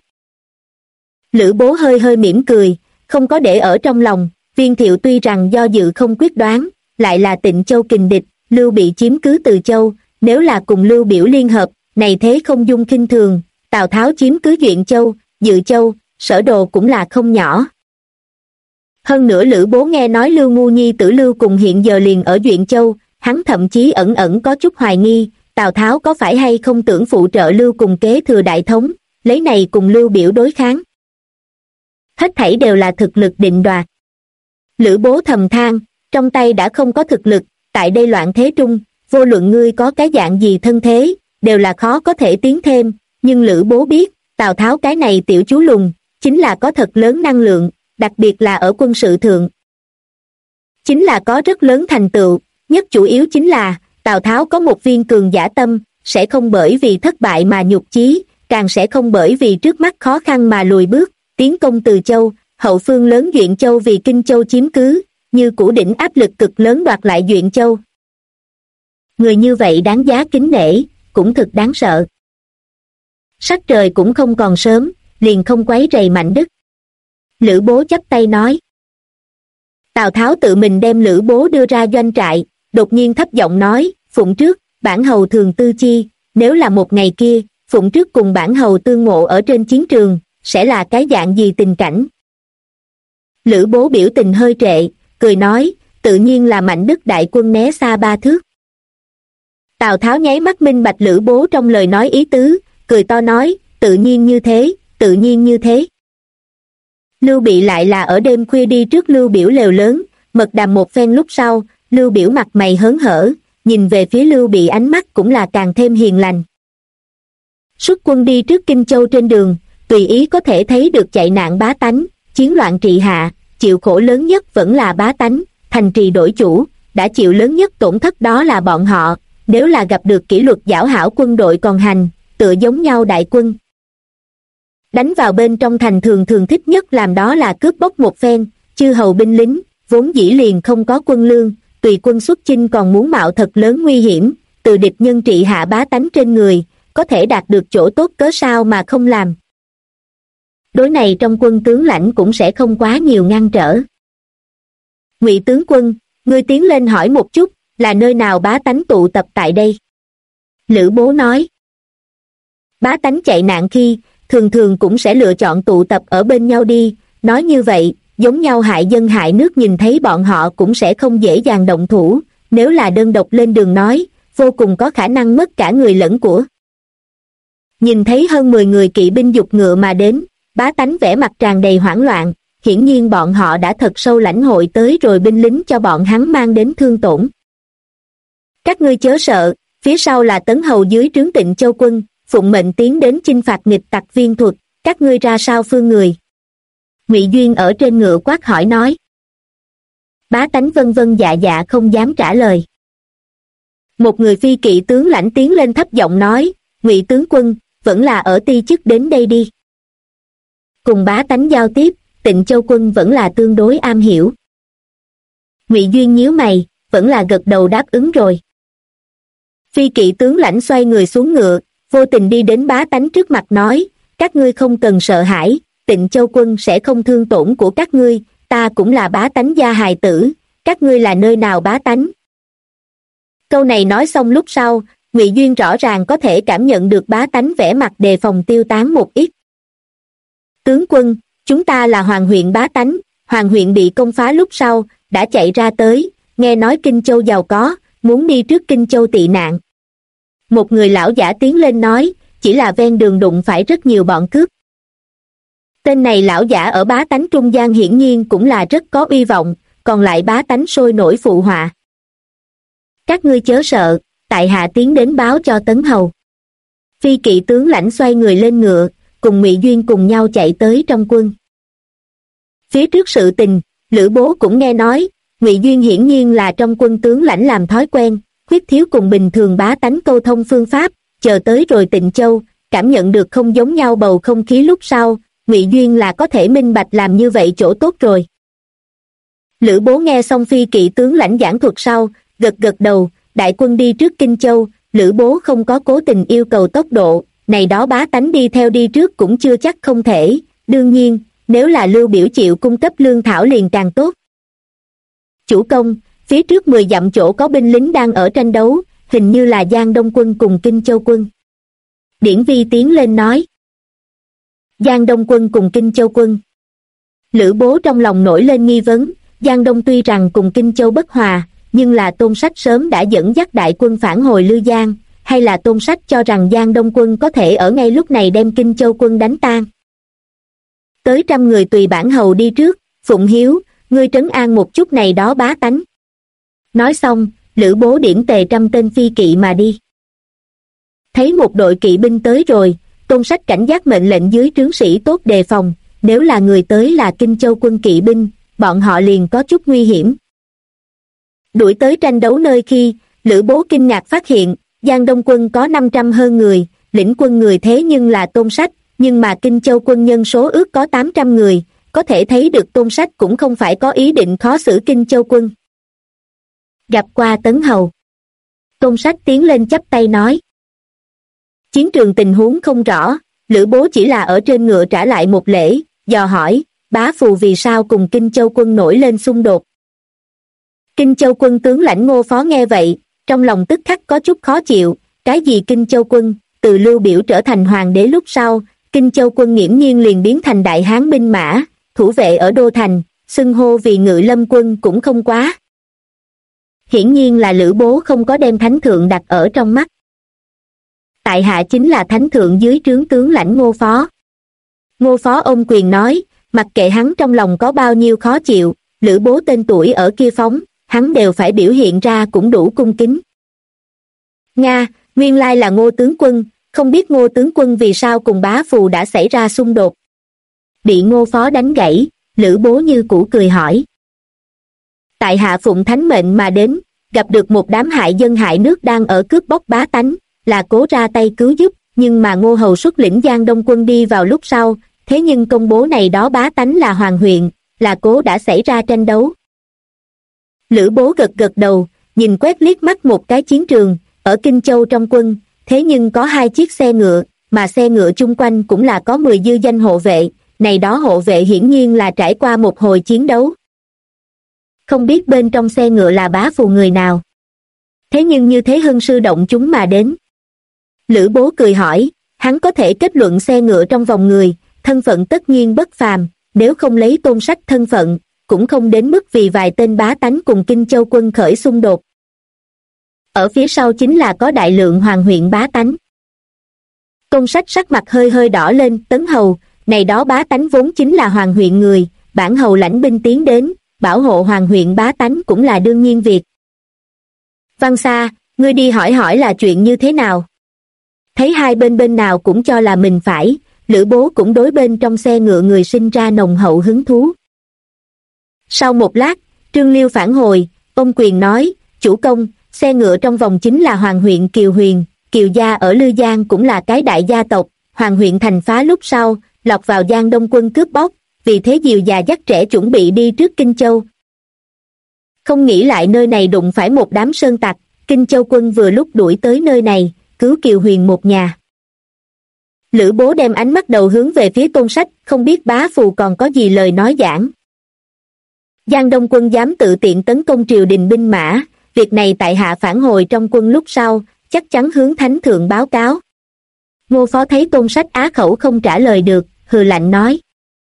Lữ Bố hơi hơi mỉm cười, không có để ở trong lòng. Viên Thiệu tuy rằng do dự không quyết đoán, lại là Tịnh Châu kình địch, Lưu Bị chiếm cứ Từ Châu, nếu là cùng Lưu Biểu liên hợp, này thế không dung khinh thường. Tào Tháo chiếm cứ Duyện Châu, Dự Châu, Sở Đồ cũng là không nhỏ. Hơn nữa Lữ Bố nghe nói Lưu Ngu nhi tử Lưu cùng hiện giờ liền ở Duyện Châu, hắn thậm chí ẩn ẩn có chút hoài nghi, Tào Tháo có phải hay không tưởng phụ trợ Lưu cùng kế thừa đại thống, lấy này cùng Lưu Biểu đối kháng. Hết thảy đều là thực lực định đoạt. Lữ Bố thầm than, trong tay đã không có thực lực, tại đây loạn thế trung, vô luận ngươi có cái dạng gì thân thế, đều là khó có thể tiến thêm, nhưng Lữ Bố biết, Tào Tháo cái này tiểu chú lùn, chính là có thật lớn năng lượng, đặc biệt là ở quân sự thượng. Chính là có rất lớn thành tựu, nhất chủ yếu chính là, Tào Tháo có một viên cường giả tâm, sẽ không bởi vì thất bại mà nhục chí, càng sẽ không bởi vì trước mắt khó khăn mà lùi bước, tiến công Từ Châu, hậu phương lớn Duyện Châu vì Kinh Châu chiếm cứ, như cũ đỉnh áp lực cực lớn đoạt lại Duyện Châu. Người như vậy đáng giá kính nể, cũng thực đáng sợ. Sắc trời cũng không còn sớm, liền không quấy rầy Mạnh Đức. Lữ Bố chắp tay nói. Tào Tháo tự mình đem Lữ Bố đưa ra doanh trại, đột nhiên thấp giọng nói, Phụng Trước, bản hầu thường tư chi, nếu là một ngày kia, Phụng Trước cùng bản hầu tương ngộ ở trên chiến trường, sẽ là cái dạng gì tình cảnh? Lữ Bố biểu tình hơi trệ, cười nói, tự nhiên là Mạnh Đức đại quân né xa 3 thước. Tào Tháo nháy mắt minh bạch Lữ Bố trong lời nói ý tứ, cười to nói, tự nhiên như thế, tự nhiên như thế. Lưu Bị lại là ở đêm khuya đi trước Lưu Biểu lều lớn, mật đàm một phen lúc sau, Lưu Biểu mặt mày hớn hở, nhìn về phía Lưu Bị ánh mắt cũng là càng thêm hiền lành. Xuất quân đi trước Kinh Châu trên đường, tùy ý có thể thấy được chạy nạn bá tánh, chiến loạn trị hạ, chịu khổ lớn nhất vẫn là bá tánh, thành trì đổi chủ, đã chịu lớn nhất tổn thất đó là bọn họ, nếu là gặp được kỷ luật giảo hảo quân đội còn hành, tựa giống nhau đại quân. Đánh vào bên trong thành thường thường thích nhất làm đó là cướp bóc một phen, chư hầu binh lính, vốn dĩ liền không có quân lương, tùy quân xuất chinh còn muốn mạo thật lớn nguy hiểm, từ địch nhân trị hạ bá tánh trên người, có thể đạt được chỗ tốt cớ sao mà không làm. Đối này trong quân tướng lãnh cũng sẽ không quá nhiều ngăn trở. Ngụy tướng quân, ngươi tiến lên hỏi một chút, là nơi nào bá tánh tụ tập tại đây? Lữ Bố nói. Bá tánh chạy nạn khi, thường thường cũng sẽ lựa chọn tụ tập ở bên nhau đi, nói như vậy, giống nhau hại dân hại nước nhìn thấy bọn họ cũng sẽ không dễ dàng động thủ, nếu là đơn độc lên đường nói, vô cùng có khả năng mất cả người lẫn của. Nhìn thấy hơn 10 người kỵ binh giục ngựa mà đến, bá tánh vẻ mặt tràn đầy hoảng loạn, hiển nhiên bọn họ đã thật sâu lãnh hội tới rồi binh lính cho bọn hắn mang đến thương tổn. Các ngươi chớ sợ, phía sau là Tấn Hầu dưới trướng Tịnh Châu quân, phụng mệnh tiến đến chinh phạt nghịch tặc Viên Thuật, các ngươi ra sao phương người? Ngụy Duyên ở trên ngựa quát hỏi nói. Bá tánh vân vân dạ dạ không dám trả lời. Một người phi kỵ tướng lãnh tiến lên thấp giọng nói, Ngụy tướng quân, vẫn là ở ti chức đến đây đi. Cùng bá tánh giao tiếp, Tịnh Châu quân vẫn là tương đối am hiểu. Ngụy Duyên nhíu mày, vẫn là gật đầu đáp ứng rồi. Phi kỵ tướng lãnh xoay người xuống ngựa, vô tình đi đến bá tánh trước mặt nói, các ngươi không cần sợ hãi, Tịnh Châu quân sẽ không thương tổn của các ngươi, ta cũng là bá tánh gia hài tử, các ngươi là nơi nào bá tánh? Câu này nói xong lúc sau, Ngụy Duyên rõ ràng có thể cảm nhận được bá tánh vẻ mặt đề phòng tiêu tán một ít. Tướng quân, chúng ta là Hoàng huyện bá tánh, Hoàng huyện bị công phá lúc sau, đã chạy ra tới, nghe nói Kinh Châu giàu có, muốn đi trước Kinh Châu tị nạn. Một người lão giả tiến lên nói, chỉ là ven đường đụng phải rất nhiều bọn cướp. Tên này lão giả ở bá tánh trung gian hiển nhiên cũng là rất có uy vọng, còn lại bá tánh sôi nổi phụ họa. Các ngươi chớ sợ, tại hạ tiến đến báo cho Tấn Hầu. Phi kỵ tướng lãnh xoay người lên ngựa, cùng Ngụy Duyên cùng nhau chạy tới trong quân. Phía trước sự tình, Lữ Bố cũng nghe nói, Ngụy Duyên hiển nhiên là trong quân tướng lãnh làm thói quen, khuyết thiếu cùng bình thường bá tánh câu thông phương pháp, chờ tới rồi Tịnh Châu, cảm nhận được không giống nhau bầu không khí lúc sau, Ngụy Duyên là có thể minh bạch làm như vậy chỗ tốt rồi. Lữ Bố nghe xong phi kỵ tướng lãnh giảng thuật sau, gật gật đầu, đại quân đi trước Kinh Châu, Lữ Bố không có cố tình yêu cầu tốc độ, này đó bá tánh đi theo đi trước cũng chưa chắc không thể, đương nhiên, nếu là Lưu Biểu chịu cung cấp lương thảo liền càng tốt. Chủ công, phía trước 10 dặm chỗ có binh lính đang ở tranh đấu, hình như là Giang Đông quân cùng Kinh Châu quân. Điển Vi tiến lên nói. Giang Đông quân cùng Kinh Châu quân. Lữ Bố trong lòng nổi lên nghi vấn, Giang Đông tuy rằng cùng Kinh Châu bất hòa, nhưng là Tôn Sách sớm đã dẫn dắt đại quân phản hồi Lư Giang, hay là Tôn Sách cho rằng Giang Đông quân có thể ở ngay lúc này đem Kinh Châu quân đánh tan. Tới 100 người tùy bản hầu đi trước, Phụng Hiếu, ngươi trấn an một chút này đó bá tánh. Nói xong, Lữ Bố điển tề 100 tên phi kỵ mà đi. Thấy một đội kỵ binh tới rồi, Tôn Sách cảnh giác mệnh lệnh dưới trướng sĩ tốt đề phòng, nếu là người tới là Kinh Châu quân kỵ binh, bọn họ liền có chút nguy hiểm. Đuổi tới tranh đấu nơi khi, Lữ Bố kinh ngạc phát hiện, Giang Đông quân có 500 hơn người, lĩnh quân người thế nhưng là Tôn Sách, nhưng mà Kinh Châu quân nhân số ước có 800 người, có thể thấy được Tôn Sách cũng không phải có ý định khó xử Kinh Châu quân. Gặp qua Tấn Hầu. Tôn Sách tiến lên chắp tay nói. Chiến trường tình huống không rõ, Lữ Bố chỉ là ở trên ngựa trả lại một lễ, dò hỏi, bá phù vì sao cùng Kinh Châu quân nổi lên xung đột. Kinh Châu quân tướng lãnh Ngô Phó nghe vậy, trong lòng tức khắc có chút khó chịu, cái gì Kinh Châu quân, từ Lưu Biểu trở thành hoàng đế lúc sau, Kinh Châu quân nghiễm nhiên liền biến thành đại hán binh mã, thủ vệ ở Đô Thành, xưng hô vì Ngự Lâm quân cũng không quá. Hiển nhiên là Lữ Bố không có đem thánh thượng đặt ở trong mắt. Tại hạ chính là thánh thượng dưới trướng tướng lãnh Ngô Phó. Ngô Phó ôm quyền nói, mặc kệ hắn trong lòng có bao nhiêu khó chịu, Lữ Bố tên tuổi ở kia phóng, hắn đều phải biểu hiện ra cũng đủ cung kính. Nga, nguyên lai là Ngô tướng quân, không biết Ngô tướng quân vì sao cùng bá phù đã xảy ra xung đột. Bị Ngô Phó đánh gãy, Lữ Bố như cũ cười hỏi. Tại hạ phụng thánh mệnh mà đến, gặp được một đám hại dân hại nước đang ở cướp bóc bá tánh, là cố ra tay cứu giúp, nhưng mà Ngô hầu xuất lĩnh Giang Đông quân đi vào lúc sau, thế nhưng công bố này đó bá tánh là Hoàng huyện, là cố đã xảy ra tranh đấu. Lữ Bố gật gật đầu, nhìn quét liếc mắt một cái chiến trường, ở Kinh Châu trong quân, thế nhưng có 2 chiếc xe ngựa, mà xe ngựa chung quanh cũng là có 10 dư danh hộ vệ, này đó hộ vệ hiển nhiên là trải qua một hồi chiến đấu. Không biết bên trong xe ngựa là bá phù người nào. Thế nhưng như thế hưng sư động chúng mà đến. Lữ Bố cười hỏi, hắn có thể kết luận xe ngựa trong vòng người, thân phận tất nhiên bất phàm, nếu không lấy Tôn Sách thân phận, cũng không đến mức vì vài tên bá tánh cùng Kinh Châu quân khởi xung đột. Ở phía sau chính là có đại lượng Hoàng huyện bá tánh. Tôn Sách sắc mặt hơi hơi đỏ lên, Tấn Hầu, này đó bá tánh vốn chính là Hoàng huyện người, bản hầu lãnh binh tiến đến, bảo hộ Hoàng huyện bá tánh cũng là đương nhiên việc. Văn Sa, ngươi đi hỏi hỏi là chuyện như thế nào. Thấy hai bên nào cũng cho là mình phải, Lữ Bố cũng đối bên trong xe ngựa người sinh ra nồng hậu hứng thú. Sau một lát, Trương Liêu phản hồi, ông quyền nói, chủ công, xe ngựa trong vòng chính là Hoàng huyện Kiều Huyền, Kiều gia ở Lư Giang cũng là cái đại gia tộc, Hoàng huyện thành phá lúc sau, lọt vào Giang Đông quân cướp bóc, vì thế Diều già dắt trẻ chuẩn bị đi trước Kinh Châu. Không nghĩ lại nơi này đụng phải một đám sơn tặc, Kinh Châu quân vừa lúc đuổi tới nơi này, cứu Kiều Huyền một nhà. Lữ Bố đem ánh mắt đầu hướng về phía Tôn Sách, không biết bá phù còn có gì lời nói giảng. Giang Đông quân dám tự tiện tấn công triều đình binh mã, việc này tại hạ phản hồi trong quân lúc sau, chắc chắn hướng thánh thượng báo cáo. Ngô Phó thấy Tôn Sách á khẩu không trả lời được, hừ lạnh nói.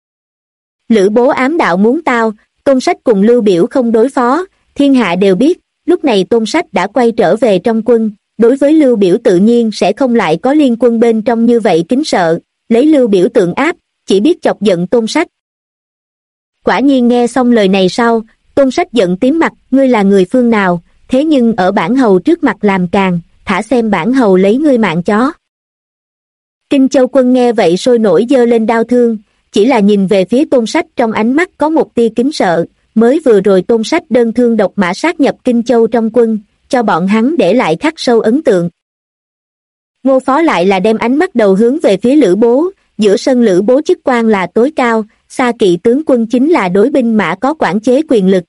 Lữ Bố ám đạo muốn tao, Tôn Sách cùng Lưu Biểu không đối phó, thiên hạ đều biết, lúc này Tôn Sách đã quay trở về trong quân, đối với Lưu Biểu tự nhiên sẽ không lại có liên quân bên trong như vậy kính sợ, lấy Lưu Biểu tượng áp, chỉ biết chọc giận Tôn Sách. Quả nhiên nghe xong lời này sau, Tôn Sách giận tím mặt, ngươi là người phương nào, thế nhưng ở bản hầu trước mặt làm càng, thả xem bản hầu lấy ngươi mạng chó. Kinh Châu quân nghe vậy sôi nổi giơ lên đao thương, chỉ là nhìn về phía Tôn Sách trong ánh mắt có một tia kính sợ, mới vừa rồi Tôn Sách đơn thương độc mã sát nhập Kinh Châu trong quân, cho bọn hắn để lại khắc sâu ấn tượng. Ngô Phó lại là đem ánh mắt đầu hướng về phía Lữ Bố, giữa sân Lữ Bố chức quan là tối cao, xa kỵ tướng quân chính là đối binh mã có quản chế quyền lực.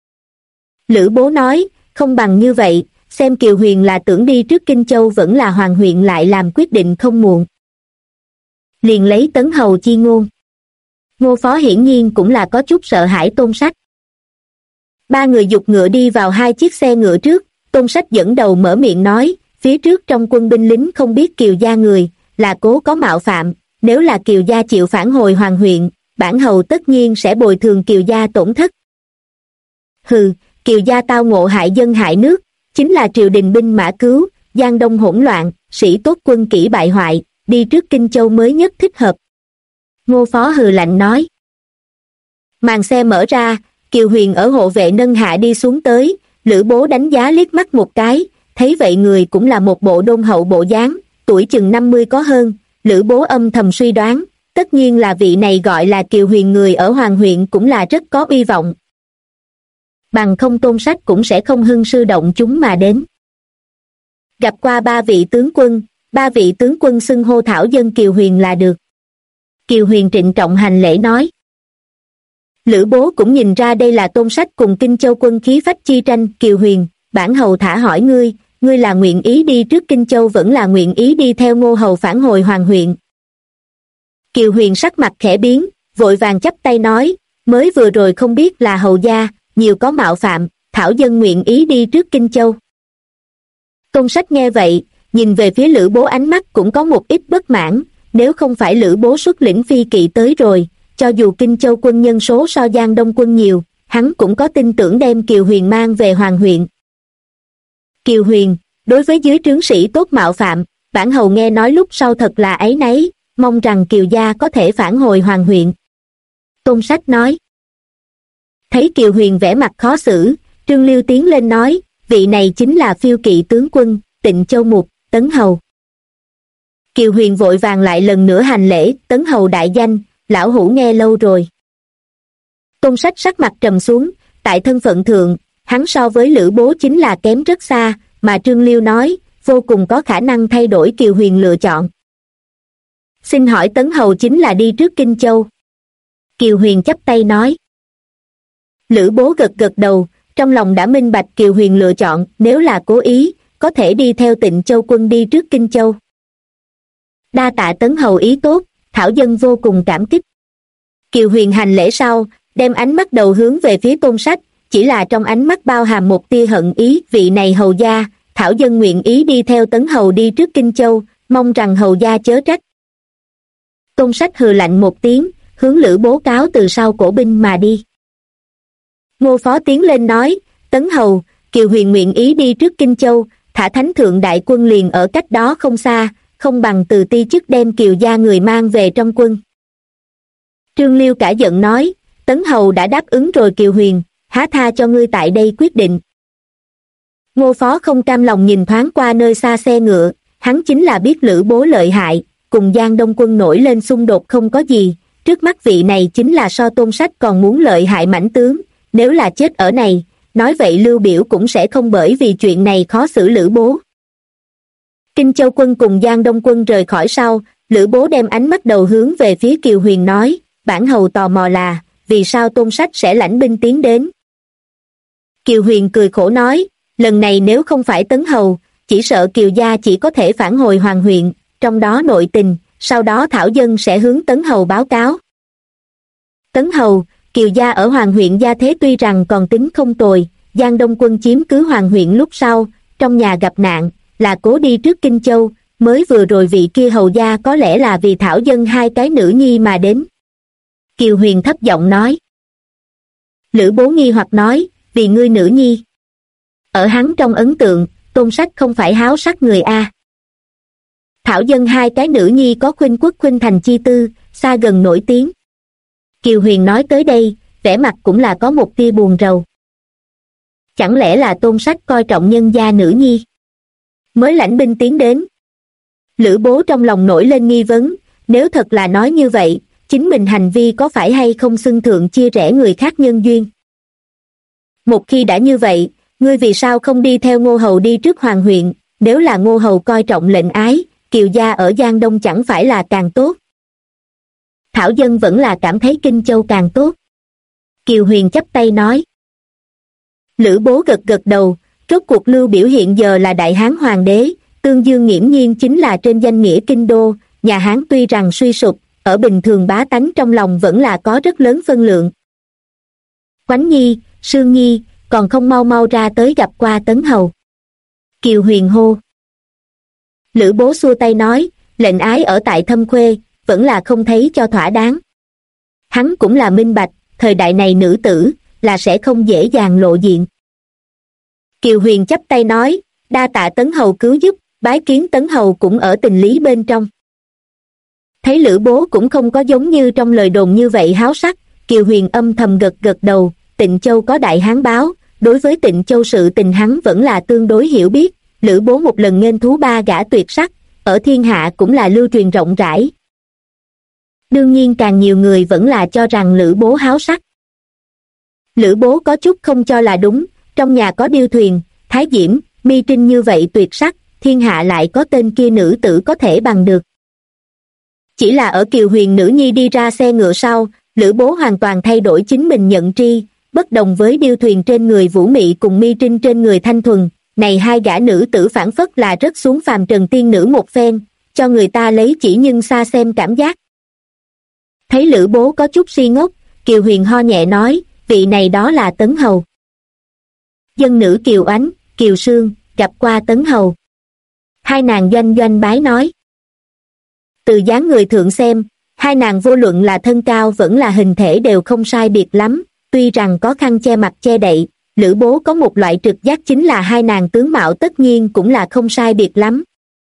Lữ Bố nói, không bằng như vậy, xem Kiều Huyền là tưởng đi trước Kinh Châu vẫn là Hoàng huyện lại làm quyết định không muộn. liền lấy Tấn Hầu chi ngôn. Ngô Phó hiển nhiên cũng là có chút sợ hãi Tôn Sách. Ba người giục ngựa đi vào hai chiếc xe ngựa trước, Tôn Sách dẫn đầu mở miệng nói, phía trước trong quân binh lính không biết Kiều gia người, là cố có mạo phạm, nếu là Kiều gia chịu phản hồi Hoàng huyện, bản hầu tất nhiên sẽ bồi thường Kiều gia tổn thất. Hừ, Kiều gia tao ngộ hại dân hại nước, chính là triều đình binh mã cứu, Giang Đông hỗn loạn, sĩ tốt quân kỹ bại hoại, đi trước Kinh Châu mới nhất thích hợp. Ngô Phó hừ lạnh nói. Màn xe mở ra, Kiều Huyền ở hộ vệ nâng hạ đi xuống tới, Lữ Bố đánh giá liếc mắt một cái, thấy vậy người cũng là một bộ đôn hậu bộ dáng, tuổi chừng 50 có hơn, Lữ Bố âm thầm suy đoán, tất nhiên là vị này gọi là Kiều Huyền người ở Hoàng huyện cũng là rất có uy vọng. Bằng không Tôn Sách cũng sẽ không hưng sư động chúng mà đến. Gặp qua ba vị tướng quân xưng hô thảo dân Kiều Huyền là được. Kiều Huyền trịnh trọng hành lễ nói. Lữ Bố cũng nhìn ra đây là Tôn Sách cùng Kinh Châu quân khí phách chi tranh. Kiều Huyền, bản hầu thả hỏi ngươi là nguyện ý đi trước Kinh Châu vẫn là nguyện ý đi theo Ngô hầu phản hồi Hoàng huyện? Kiều Huyền sắc mặt khẽ biến, vội vàng chắp tay nói, mới vừa rồi không biết là hầu gia, nhiều có mạo phạm, thảo dân nguyện ý đi trước Kinh Châu. Tôn Sách nghe vậy, nhìn về phía Lữ Bố ánh mắt cũng có một ít bất mãn, nếu không phải Lữ Bố xuất lĩnh phi kỵ tới rồi, cho dù Kinh Châu quân nhân số so Giang Đông quân nhiều, hắn cũng có tin tưởng đem Kiều Huyền mang về Hoàng huyện. Kiều Huyền, đối với dưới trướng sĩ tốt mạo phạm, bản hầu nghe nói lúc sau thật là áy náy, mong rằng Kiều gia có thể phản hồi Hoàng huyện. Tôn Sách nói. Thấy Kiều Huyền vẻ mặt khó xử, Trương Liêu tiến lên nói, vị này chính là phiêu kỵ tướng quân, Tịnh Châu Mục, Tấn Hầu. Kiều Huyền vội vàng lại lần nữa hành lễ, Tấn Hầu đại danh, lão hủ nghe lâu rồi. Tôn Sách sắc mặt trầm xuống, tại thân phận thượng, hắn so với Lữ Bố chính là kém rất xa, mà Trương Liêu nói, vô cùng có khả năng thay đổi Kiều Huyền lựa chọn. Xin hỏi Tấn Hầu chính là đi trước Kinh Châu? Kiều Huyền chắp tay nói. Lữ Bố gật gật đầu, trong lòng đã minh bạch Kiều Huyền lựa chọn, nếu là cố ý, có thể đi theo Tịnh Châu quân đi trước Kinh Châu. Đa tạ Tấn Hầu ý tốt, thảo dân vô cùng cảm kích. Kiều Huyền hành lễ sau, đem ánh mắt đầu hướng về phía Tôn Sách, chỉ là trong ánh mắt bao hàm một tia hận ý, vị này hầu gia, thảo dân nguyện ý đi theo Tấn Hầu đi trước Kinh Châu, mong rằng hầu gia chớ trách. Tôn Sách hừ lạnh một tiếng, hướng Lữ Bố cáo từ sau cổ binh mà đi. Ngô Phó tiến lên nói, Tấn Hầu, Kiều Huyền nguyện ý đi trước Kinh Châu, thả thánh thượng đại quân liền ở cách đó không xa, không bằng từ ti chức đem Kiều gia người mang về trong quân. Trương Liêu cả giận nói, Tấn Hầu đã đáp ứng rồi Kiều Huyền, há tha cho ngươi tại đây quyết định. Ngô Phó không cam lòng nhìn thoáng qua nơi xa xe ngựa, hắn chính là biết Lữ Bố lợi hại, cùng Giang Đông quân nổi lên xung đột không có gì, trước mắt vị này chính là so Tôn Sách còn muốn lợi hại mãnh tướng, nếu là chết ở này, nói vậy Lưu Biểu cũng sẽ không bởi vì chuyện này khó xử Lữ Bố. Kinh Châu quân cùng Giang Đông quân rời khỏi sau, Lữ Bố đem ánh mắt đầu hướng về phía Kiều Huyền nói, bản hầu tò mò là, vì sao Tôn Sách sẽ lãnh binh tiến đến? Kiều Huyền cười khổ nói, lần này nếu không phải Tấn Hầu, chỉ sợ Kiều gia chỉ có thể phản hồi Hoàng huyện, trong đó nội tình, sau đó thảo dân sẽ hướng Tấn Hầu báo cáo. Tấn Hầu, Kiều gia ở Hoàng huyện gia thế tuy rằng còn tính không tồi, Giang Đông quân chiếm cứ Hoàng huyện lúc sau, trong nhà gặp nạn, là cố đi trước Kinh Châu, mới vừa rồi vị kia hầu gia có lẽ là vì thảo dân hai cái nữ nhi mà đến. Kiều Huyền thấp giọng nói. Lữ Bố nghi hoặc nói, vì ngươi nữ nhi. Ở hắn trong ấn tượng, Tôn Sách không phải háo sắc người a. Thảo dân hai cái nữ nhi có khuynh quốc khuynh thành chi tư, xa gần nổi tiếng. Kiều Huyền nói tới đây, vẻ mặt cũng là có một tia buồn rầu. Chẳng lẽ là Tôn Sách coi trọng nhân gia nữ nhi, mới lãnh binh tiến đến? Lữ Bố trong lòng nổi lên nghi vấn, nếu thật là nói như vậy, chính mình hành vi có phải hay không xưng thượng chia rẽ người khác nhân duyên? Một khi đã như vậy, ngươi vì sao không đi theo Ngô hầu đi trước Hoàng huyện, nếu là Ngô hầu coi trọng lệnh ái, Kiều gia ở Giang Đông chẳng phải là càng tốt? Thảo dân vẫn là cảm thấy Kinh Châu càng tốt. Kiều Huyền chắp tay nói. Lữ Bố gật gật đầu, rốt cuộc Lưu Biểu hiện giờ là Đại Hán Hoàng đế, tương dương nghiễm nhiên chính là trên danh nghĩa kinh đô, nhà Hán tuy rằng suy sụp, ở bình thường bá tánh trong lòng vẫn là có rất lớn phân lượng. Quánh Nhi, Sương Nhi, còn không mau mau ra tới gặp qua Tấn Hầu. Kiều Huyền hô. Lữ Bố xua tay nói, lệnh ái ở tại Thâm Khuê, vẫn là không thấy cho thỏa đáng. Hắn cũng là minh bạch, thời đại này nữ tử, là sẽ không dễ dàng lộ diện. Kiều Huyền chắp tay nói, đa tạ Tấn Hầu cứu giúp, bái kiến Tấn Hầu cũng ở tình lý bên trong. Thấy Lữ Bố cũng không có giống như trong lời đồn như vậy háo sắc, Kiều Huyền âm thầm gật gật đầu. Tịnh Châu có đại hán báo, đối với Tịnh Châu sự tình hắn vẫn là tương đối hiểu biết. Lữ Bố một lần nghênh thú 3 gã tuyệt sắc, ở thiên hạ cũng là lưu truyền rộng rãi. Đương nhiên càng nhiều người vẫn là cho rằng Lữ Bố háo sắc. Lữ Bố có chút không cho là đúng, trong nhà có Điêu Thuyền, Thái Diễm, Mi Trinh như vậy tuyệt sắc, thiên hạ lại có tên kia nữ tử có thể bằng được. Chỉ là ở Kiều Huyền nữ nhi đi ra xe ngựa sau, Lữ Bố hoàn toàn thay đổi chính mình nhận tri, bất đồng với Điêu Thuyền trên người vũ mị cùng Mi Trinh trên người thanh thuần, này 2 gã nữ tử phản phất là rất xuống phàm trần tiên nữ một phen, cho người ta lấy chỉ nhưng xa xem cảm giác. Thấy Lữ Bố có chút si ngốc, Kiều Huyền ho nhẹ nói, vị này đó là Tấn Hầu. Dân nữ Kiều Ánh, Kiều Sương, gặp qua Tấn Hầu. 2 nàng doanh doanh bái nói. Từ dáng người thượng xem, 2 nàng vô luận là thân cao vẫn là hình thể đều không sai biệt lắm, tuy rằng có khăn che mặt che đậy, Lữ Bố có một loại trực giác chính là 2 nàng tướng mạo tất nhiên cũng là không sai biệt lắm.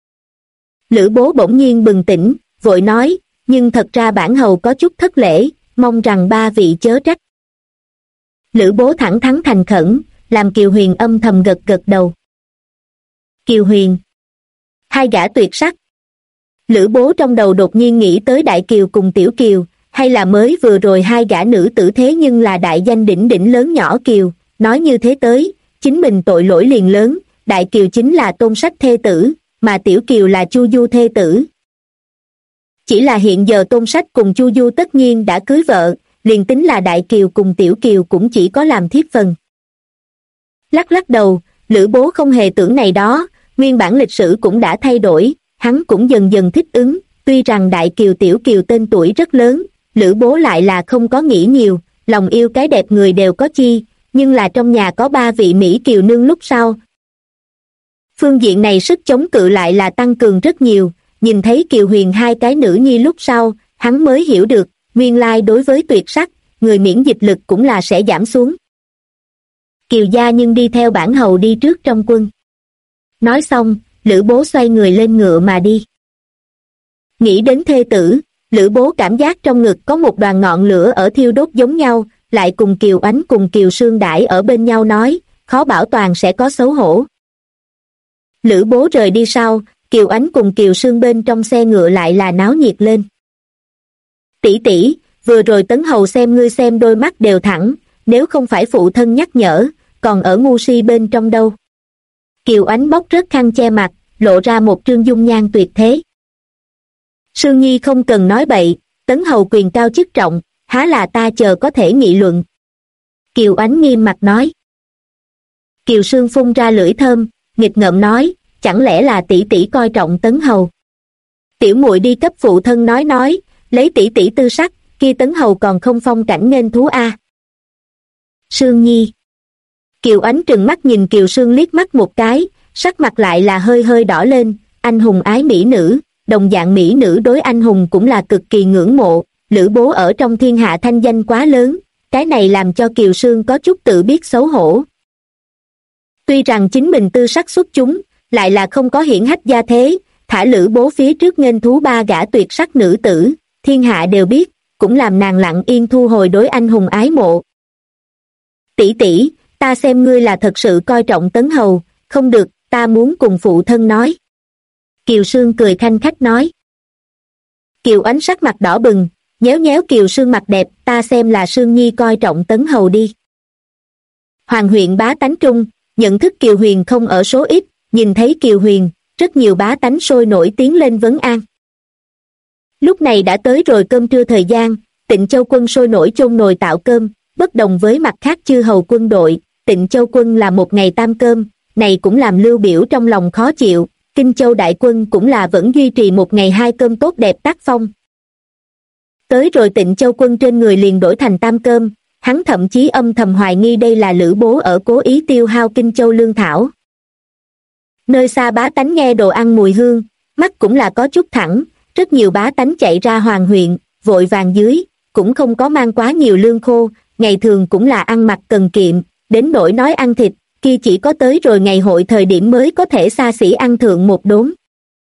Lữ Bố bỗng nhiên bừng tỉnh, vội nói, nhưng thật ra bản hầu có chút thất lễ, mong rằng 3 vị chớ trách. Lữ Bố thẳng thắn thành khẩn, làm Kiều Huyền âm thầm gật gật đầu. Kiều Huyền, 2 gã tuyệt sắc. Lữ Bố trong đầu đột nhiên nghĩ tới Đại Kiều cùng Tiểu Kiều, hay là mới vừa rồi 2 gã nữ tử thế nhưng là đại danh đỉnh đỉnh lớn nhỏ Kiều, nói như thế tới, chính mình tội lỗi liền lớn, Đại Kiều chính là Tôn Sách thê tử, mà Tiểu Kiều là Chu Du thê tử. Chỉ là hiện giờ Tôn Sách cùng Chu Du tất nhiên đã cưới vợ, liền tính là Đại Kiều cùng Tiểu Kiều cũng chỉ có làm thiếp phần. Lắc lắc đầu, Lữ Bố không hề tưởng này đó, nguyên bản lịch sử cũng đã thay đổi, hắn cũng dần dần thích ứng, tuy rằng Đại Kiều Tiểu Kiều tên tuổi rất lớn, Lữ Bố lại là không có nghĩ nhiều, lòng yêu cái đẹp người đều có chi, nhưng là trong nhà có 3 vị Mỹ Kiều nương lúc sau. Phương diện này sức chống cự lại là tăng cường rất nhiều, nhìn thấy Kiều Huyền 2 cái nữ nhi lúc sau, hắn mới hiểu được, nguyên lai đối với tuyệt sắc, người miễn dịch lực cũng là sẽ giảm xuống. Kiều gia nhưng đi theo bản hầu đi trước trong quân. Nói xong, Lữ Bố xoay người lên ngựa mà đi. Nghĩ đến thê tử, Lữ Bố cảm giác trong ngực có một đoàn ngọn lửa ở thiêu đốt giống nhau, lại cùng Kiều Ánh cùng Kiều Sương đãi ở bên nhau nói, khó bảo toàn sẽ có xấu hổ. Lữ Bố rời đi sau, Kiều Ánh cùng Kiều Sương bên trong xe ngựa lại là náo nhiệt lên. Tỷ tỷ, vừa rồi Tấn Hầu xem ngươi xem đôi mắt đều thẳng, nếu không phải phụ thân nhắc nhở, còn ở ngu si bên trong đâu. Kiều Ánh bóc rớt khăn che mặt, lộ ra một trương dung nhan tuyệt thế. Sương Nhi không cần nói bậy, Tấn Hầu quyền cao chức trọng, há là ta chờ có thể nghị luận. Kiều Ánh nghiêm mặt nói. Kiều Sương phun ra lưỡi thơm, nghịch ngợm nói, chẳng lẽ là tỷ tỷ coi trọng Tấn Hầu. Tiểu muội đi cấp phụ thân nói, lấy tỷ tỷ tư sắc, kia Tấn Hầu còn không phong cảnh nghênh thú a. Sương Nhi. Kiều Ánh trừng mắt nhìn Kiều Sương liếc mắt một cái, sắc mặt lại là hơi hơi đỏ lên, anh hùng ái mỹ nữ, đồng dạng mỹ nữ đối anh hùng cũng là cực kỳ ngưỡng mộ, Lữ Bố ở trong thiên hạ thanh danh quá lớn, cái này làm cho Kiều Sương có chút tự biết xấu hổ. Tuy rằng chính mình tư sắc xuất chúng, lại là không có hiển hách gia thế, thả Lữ Bố phía trước nghênh thú 3 gã tuyệt sắc nữ tử, thiên hạ đều biết, cũng làm nàng lặng yên thu hồi đối anh hùng ái mộ. Tỷ tỷ, ta xem ngươi là thật sự coi trọng Tấn Hầu, không được, ta muốn cùng phụ thân nói. Kiều Sương cười khanh khách nói. Kiều Ánh sắc mặt đỏ bừng, nhéo nhéo Kiều Sương mặt đẹp, ta xem là Sương Nhi coi trọng Tấn Hầu đi. Hoàng huyện bá tánh trung, nhận thức Kiều Huyền không ở số ít, nhìn thấy Kiều Huyền, rất nhiều bá tánh sôi nổi tiến lên vấn an. Lúc này đã tới rồi cơm trưa thời gian, Tịnh Châu quân sôi nổi chôn nồi tạo cơm, bất đồng với mặt khác chư hầu quân đội, Tịnh Châu quân là một ngày tam cơm, này cũng làm Lưu Biểu trong lòng khó chịu, Kinh Châu đại quân cũng là vẫn duy trì một ngày hai cơm tốt đẹp tác phong. Tới rồi Tịnh Châu quân trên người liền đổi thành tam cơm, hắn thậm chí âm thầm hoài nghi đây là Lữ Bố ở cố ý tiêu hao Kinh Châu lương thảo. Nơi xa bá tánh nghe đồ ăn mùi hương, mắt cũng là có chút thẳng, rất nhiều bá tánh chạy ra Hoàng huyện, vội vàng dưới, cũng không có mang quá nhiều lương khô, ngày thường cũng là ăn mặc cần kiệm, đến nỗi nói ăn thịt, kia chỉ có tới rồi ngày hội thời điểm mới có thể xa xỉ ăn thượng một đốn.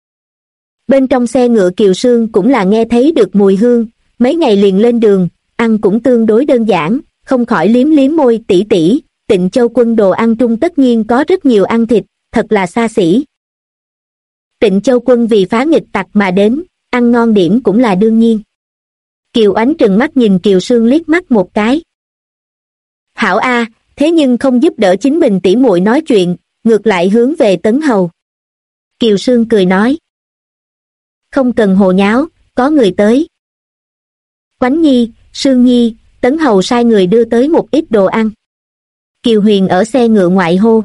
Bên trong xe ngựa Kiều Sương cũng là nghe thấy được mùi hương, mấy ngày liền lên đường, ăn cũng tương đối đơn giản, không khỏi liếm liếm môi. Tỷ tỷ, Tịnh Châu quân đồ ăn trung tất nhiên có rất nhiều ăn thịt, thật là xa xỉ. Tịnh Châu quân vì phá nghịch tặc mà đến, ăn ngon điểm cũng là đương nhiên. Kiều Ánh trừng mắt nhìn Kiều Sương liếc mắt một cái. Hảo A, thế nhưng không giúp đỡ chính mình tỉ muội nói chuyện, ngược lại hướng về Tấn Hầu. Kiều Sương cười nói. Không cần hồ nháo, có người tới. Quánh Nhi, Sương Nhi, Tấn Hầu sai người đưa tới một ít đồ ăn. Kiều Huyền ở xe ngựa ngoại hô.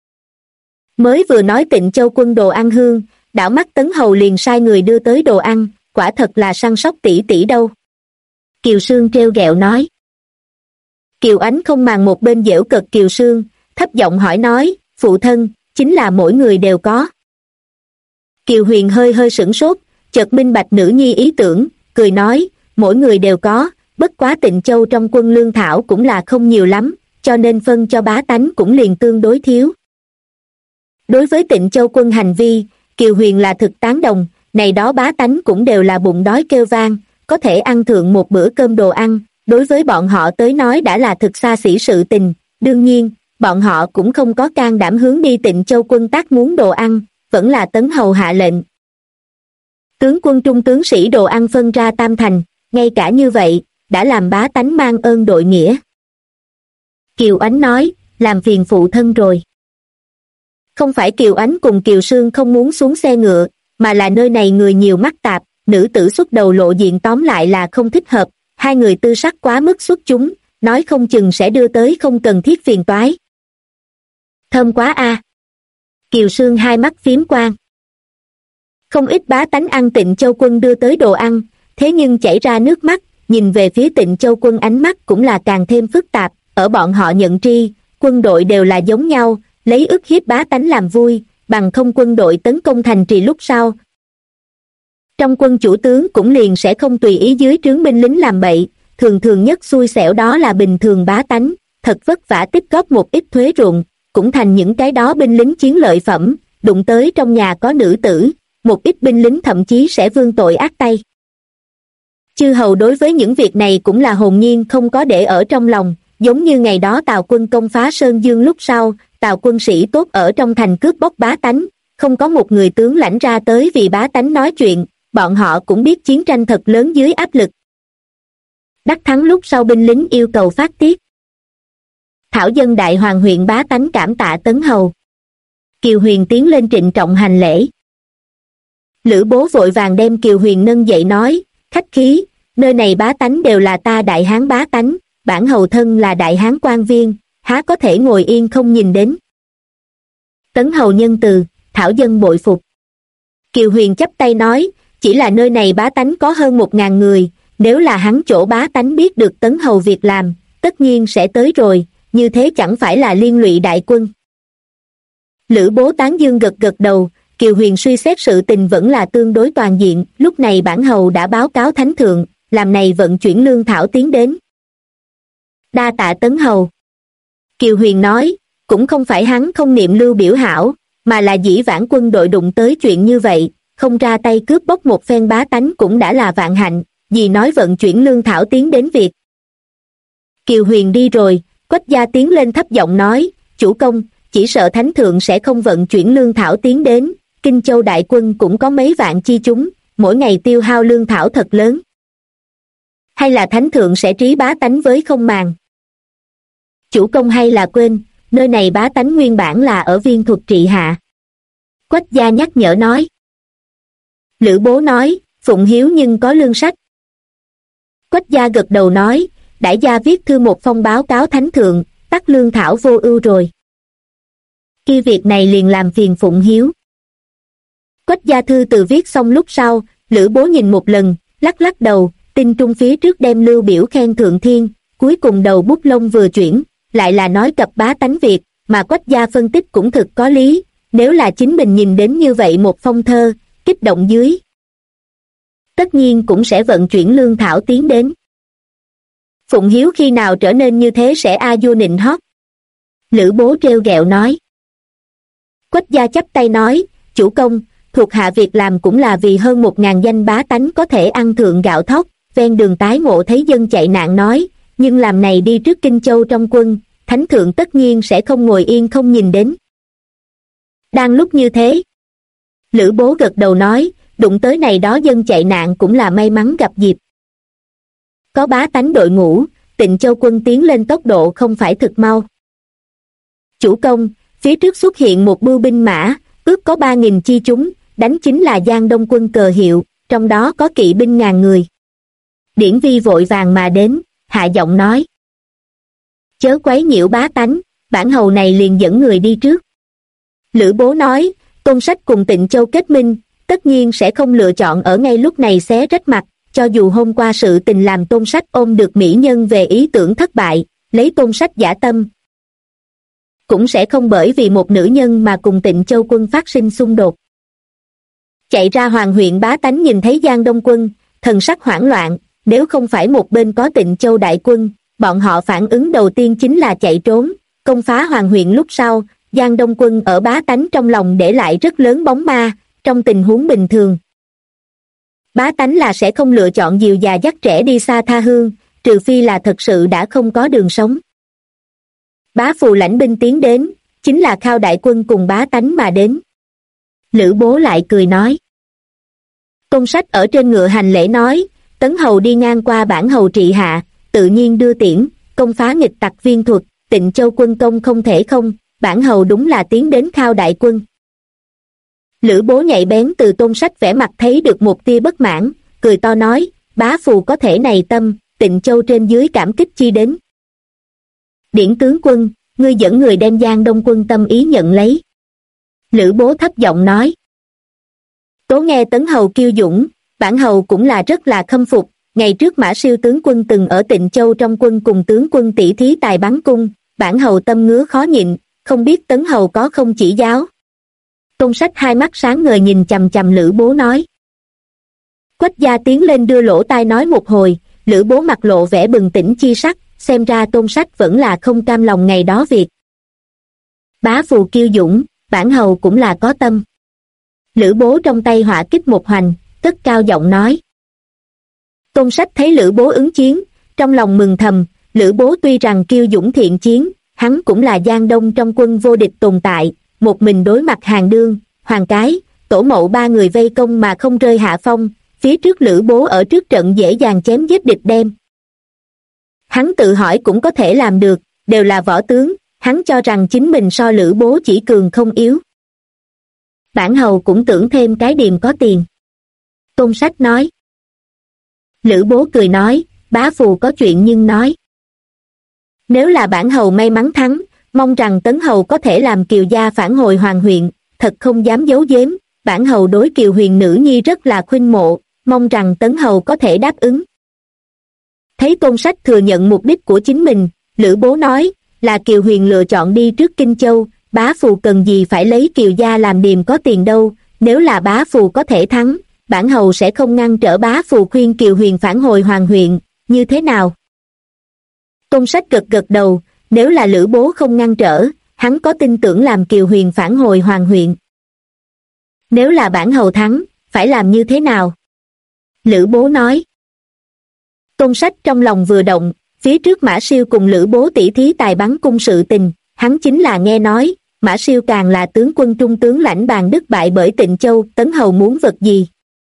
Mới vừa nói Tịnh Châu quân đồ ăn hương, đảo mắt Tấn Hầu liền sai người đưa tới đồ ăn, quả thật là săn sóc tỷ tỷ đâu. Kiều Sương trêu ghẹo nói. Kiều Ánh không màng một bên giễu cợt Kiều Sương, thấp giọng hỏi nói, phụ thân, chính là mỗi người đều có. Kiều Huyền hơi hơi sửng sốt, chợt minh bạch nữ nhi ý tưởng, cười nói, mỗi người đều có, bất quá Tịnh Châu trong quân lương thảo cũng là không nhiều lắm, cho nên phân cho bá tánh cũng liền tương đối thiếu. Đối với Tịnh Châu quân hành vi, Kiều Huyền là thực tán đồng, này đó bá tánh cũng đều là bụng đói kêu vang, có thể ăn thượng một bữa cơm đồ ăn, đối với bọn họ tới nói đã là thực xa xỉ sự tình, đương nhiên, bọn họ cũng không có can đảm hướng đi Tịnh Châu quân tác muốn đồ ăn, vẫn là Tấn Hầu hạ lệnh. Tướng quân trung tướng sĩ đồ ăn phân ra tam thành, ngay cả như vậy, đã làm bá tánh mang ơn đội nghĩa. Kiều Ánh nói, làm phiền phụ thân rồi. Không phải Kiều Ánh cùng Kiều Sương không muốn xuống xe ngựa, mà là nơi này người nhiều mắc tạp, nữ tử xuất đầu lộ diện tóm lại là không thích hợp, hai người tư sắc quá mức xuất chúng, nói không chừng sẽ đưa tới không cần thiết phiền toái. Thơm quá a. Kiều Sương hai mắt phím quang. Không ít bá tánh ăn Tịnh Châu quân đưa tới đồ ăn, thế nhưng chảy ra nước mắt, nhìn về phía Tịnh Châu quân ánh mắt cũng là càng thêm phức tạp, ở bọn họ nhận tri, quân đội đều là giống nhau, lấy ức hiếp bá tánh làm vui, bằng không quân đội tấn công thành trì lúc sau. Trong quân chủ tướng cũng liền sẽ không tùy ý dưới trướng binh lính làm bậy, thường thường nhất xui xẻo đó là bình thường bá tánh, thật vất vả tích góp một ít thuế ruộng, cũng thành những cái đó binh lính chiến lợi phẩm, đụng tới trong nhà có nữ tử, một ít binh lính thậm chí sẽ vương tội ác tay. Chư hầu đối với những việc này cũng là hồn nhiên không có để ở trong lòng, giống như ngày đó Tào quân công phá Sơn Dương lúc sau, Tào quân sĩ tốt ở trong thành cướp bóc bá tánh, không có một người tướng lãnh ra tới vì bá tánh nói chuyện, bọn họ cũng biết chiến tranh thật lớn dưới áp lực. Đắc thắng lúc sau binh lính yêu cầu phát tiết. Thảo dân đại hoàng huyện bá tánh cảm tạ Tấn Hầu. Kiều Huyền tiến lên trịnh trọng hành lễ. Lữ Bố vội vàng đem Kiều Huyền nâng dậy nói, khách khí, nơi này bá tánh đều là ta đại hán bá tánh, bản hầu thân là đại hán quan viên, há có thể ngồi yên không nhìn đến. Tấn Hầu nhân từ, thảo dân bội phục. Kiều Huyền chắp tay nói, chỉ là nơi này bá tánh có hơn 1000 người, nếu là hắn chỗ bá tánh biết được Tấn Hầu việc làm, tất nhiên sẽ tới rồi, như thế chẳng phải là liên lụy đại quân. Lữ Bố tán dương gật gật đầu, Kiều Huyền suy xét sự tình vẫn là tương đối toàn diện, lúc này bản hầu đã báo cáo thánh thượng, làm này vận chuyển lương thảo tiến đến. Đa tạ Tấn Hầu. Kiều Huyền nói, cũng không phải hắn không niệm lưu biểu hảo, mà là dĩ vãng quân đội đụng tới chuyện như vậy, không ra tay cướp bóc một phen bá tánh cũng đã là vạn hạnh, vì nói vận chuyển lương thảo tiến đến việc. Kiều Huyền đi rồi, Quách gia tiến lên thấp giọng nói, chủ công, chỉ sợ thánh thượng sẽ không vận chuyển lương thảo tiến đến, Kinh Châu đại quân cũng có mấy vạn chi chúng, mỗi ngày tiêu hao lương thảo thật lớn. Hay là thánh thượng sẽ trí bá tánh với không màng? Chủ công hay là quên, nơi này bá tánh nguyên bản là ở Viên Thuật trị hạ. Quách gia nhắc nhở nói. Lữ Bố nói, phụng hiếu nhưng có lương sách. Quách gia gật đầu nói, đại gia viết thư một phong báo cáo thánh thượng, tắc lương thảo vô ưu rồi. Khi việc này liền làm phiền phụng hiếu. Quách gia thư từ viết xong lúc sau, Lữ Bố nhìn một lần, lắc lắc đầu, tinh trung phía trước đem lưu biểu khen thượng thiên, cuối cùng đầu bút lông vừa chuyển, lại là nói cập bá tánh việc, mà Quách gia phân tích cũng thực có lý, nếu là chính mình nhìn đến như vậy một phong thơ, kích động dưới. Tất nhiên cũng sẽ vận chuyển lương thảo tiến đến. Phụng Hiếu khi nào trở nên như thế sẽ a vua nịnh hót. Lữ Bố trêu ghẹo nói. Quách gia chắp tay nói, chủ công, thuộc hạ việc làm cũng là vì hơn 1000 danh bá tánh có thể ăn thượng gạo thóc, ven đường tái ngộ thấy dân chạy nạn nói, nhưng làm này đi trước Kinh Châu trong quân, thánh thượng tất nhiên sẽ không ngồi yên không nhìn đến. Đang lúc như thế, Lữ Bố gật đầu nói, đụng tới này đó dân chạy nạn cũng là may mắn gặp dịp. Có bá tánh đội ngũ, Tịnh Châu quân tiến lên tốc độ không phải thực mau. Chủ công, phía trước xuất hiện một bưu binh mã, ước có 3000 chi chúng, đánh chính là Giang Đông quân cờ hiệu, trong đó có kỵ binh 1000 người. Điển Vi vội vàng mà đến, hạ giọng nói. Chớ quấy nhiễu bá tánh, bản hầu này liền dẫn người đi trước. Lữ Bố nói, Tôn Sách cùng Tịnh Châu kết minh, tất nhiên sẽ không lựa chọn ở ngay lúc này xé rách mặt, cho dù hôm qua sự tình làm Tôn Sách ôm được mỹ nhân về ý tưởng thất bại, lấy Tôn Sách giả tâm. Cũng sẽ không bởi vì một nữ nhân mà cùng Tịnh Châu quân phát sinh xung đột. Chạy ra Hoàng huyện bá tánh nhìn thấy Giang Đông quân, thần sắc hoảng loạn, nếu không phải một bên có Tịnh Châu đại quân, bọn họ phản ứng đầu tiên chính là chạy trốn, công phá Hoàng huyện lúc sau, Giang Đông quân ở bá tánh trong lòng để lại rất lớn bóng ma, trong tình huống bình thường. Bá tánh là sẽ không lựa chọn dìu già dắt trẻ đi xa tha hương, trừ phi là thật sự đã không có đường sống. Bá Phù lãnh binh tiến đến, chính là Khao đại quân cùng bá tánh mà đến. Lữ Bố lại cười nói. Tôn Sách ở trên ngựa hành lễ nói, Tấn hầu đi ngang qua bản hầu trị hạ, tự nhiên đưa tiễn, công phá nghịch tặc viên thuật, Tịnh Châu quân công không thể không, bản hầu đúng là tiến đến Khao đại quân. Lữ Bố nhạy bén từ Tôn Sách vẻ mặt thấy được một tia bất mãn, cười to nói, bá Phù có thể này tâm, Tịnh Châu trên dưới cảm kích chi đến. Điển tướng quân, ngươi dẫn người đem Giang Đông quân tâm ý nhận lấy. Lữ Bố thấp giọng nói. Tố nghe Tấn hầu kiêu dũng, bản hầu cũng là rất là khâm phục, ngày trước Mã Siêu tướng quân từng ở Tịnh Châu trong quân cùng tướng quân tỷ thí tài bắn cung, bản hầu tâm ngứa khó nhịn, không biết Tấn hầu có không chỉ giáo. Tôn Sách hai mắt sáng ngời nhìn chằm chằm Lữ Bố nói. Quách gia tiến lên đưa lỗ tai nói một hồi, Lữ Bố mặt lộ vẻ bừng tỉnh chi sắc, xem ra Tôn Sách vẫn là không cam lòng ngày đó việc. Bá Phù kiêu dũng, bản hầu cũng là có tâm. Lữ Bố trong tay họa kích một hoành, cất cao giọng nói. Tôn Sách thấy Lữ Bố ứng chiến, trong lòng mừng thầm, Lữ Bố tuy rằng kiêu dũng thiện chiến, hắn cũng là Giang Đông trong quân vô địch tồn tại, một mình đối mặt Hàng Đương, Hoàng Cái, Tổ Mậu ba người vây công mà không rơi hạ phong, phía trước Lữ Bố ở trước trận dễ dàng chém giết địch đem. Hắn tự hỏi cũng có thể làm được, đều là võ tướng, hắn cho rằng chính mình so Lữ Bố chỉ cường không yếu. Bản hầu cũng tưởng thêm cái điềm có tiền. Tôn Sách nói. Lữ Bố cười nói, bá Phù có chuyện nhưng nói. Nếu là bản hầu may mắn thắng, mong rằng Tấn hầu có thể làm Kiều gia phản hồi Hoàng huyện, thật không dám giấu giếm, bản hầu đối Kiều huyền nữ nhi rất là khuynh mộ, mong rằng Tấn hầu có thể đáp ứng. Thấy Tôn Sách thừa nhận mục đích của chính mình, Lữ Bố nói, là Kiều huyền lựa chọn đi trước Kinh Châu, bá Phù cần gì phải lấy Kiều gia làm điềm có tiền đâu, nếu là bá Phù có thể thắng, bản hầu sẽ không ngăn trở bá Phù khuyên Kiều huyền phản hồi Hoàng huyện, như thế nào? Tôn Sách gật gật đầu, nếu là Lữ Bố không ngăn trở, hắn có tin tưởng làm Kiều huyền phản hồi Hoàng huyện. Nếu là bản hầu thắng, phải làm như thế nào? Lữ Bố nói. Tôn Sách trong lòng vừa động, phía trước Mã Siêu cùng Lữ Bố tỷ thí tài bắn cung sự tình, hắn chính là nghe nói, Mã Siêu càng là tướng quân trung tướng lãnh Bàn Đức bại bởi Tịnh Châu, Tấn hầu muốn vật gì?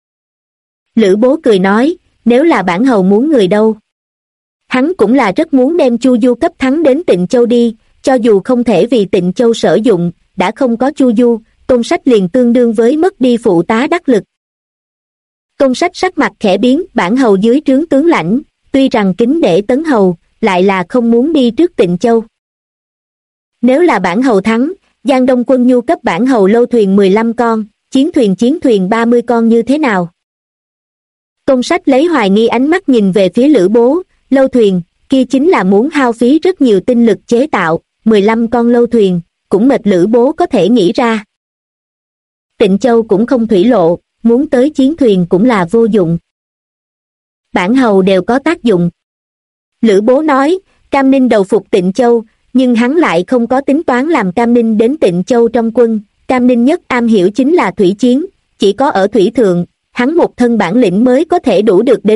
Lữ Bố cười nói, nếu là bản hầu muốn người đâu? Hắn cũng là rất muốn đem Chu Du cấp thắng đến Tịnh Châu đi, cho dù không thể vì Tịnh Châu sử dụng, đã không có Chu Du, Tôn Sách liền tương đương với mất đi phụ tá đắc lực. Tôn Sách sắc mặt khẽ biến, bản hầu dưới trướng tướng lãnh, tuy rằng kính để Tấn hầu, lại là không muốn đi trước Tịnh Châu. Nếu là bản hầu thắng, Giang Đông quân nhu cấp bản hầu lâu thuyền 15 con, chiến thuyền 30 con như thế nào? Công Sách lấy hoài nghi ánh mắt nhìn về phía Lữ Bố. Lâu thuyền, kia chính là muốn hao phí rất nhiều tinh lực chế tạo, 15 con lâu thuyền, cũng mệt. Lữ Bố có thể nghĩ ra. Tịnh Châu cũng không thủy lộ, muốn tới chiến thuyền cũng là vô dụng. Bản hầu đều có tác dụng. Lữ Bố nói, Cam Ninh đầu phục Tịnh Châu, nhưng hắn lại không có tính toán làm Cam Ninh đến Tịnh Châu trong quân. Cam Ninh nhất am hiểu chính là thủy chiến, chỉ có ở thủy thượng, hắn một thân bản lĩnh mới có thể đủ được đến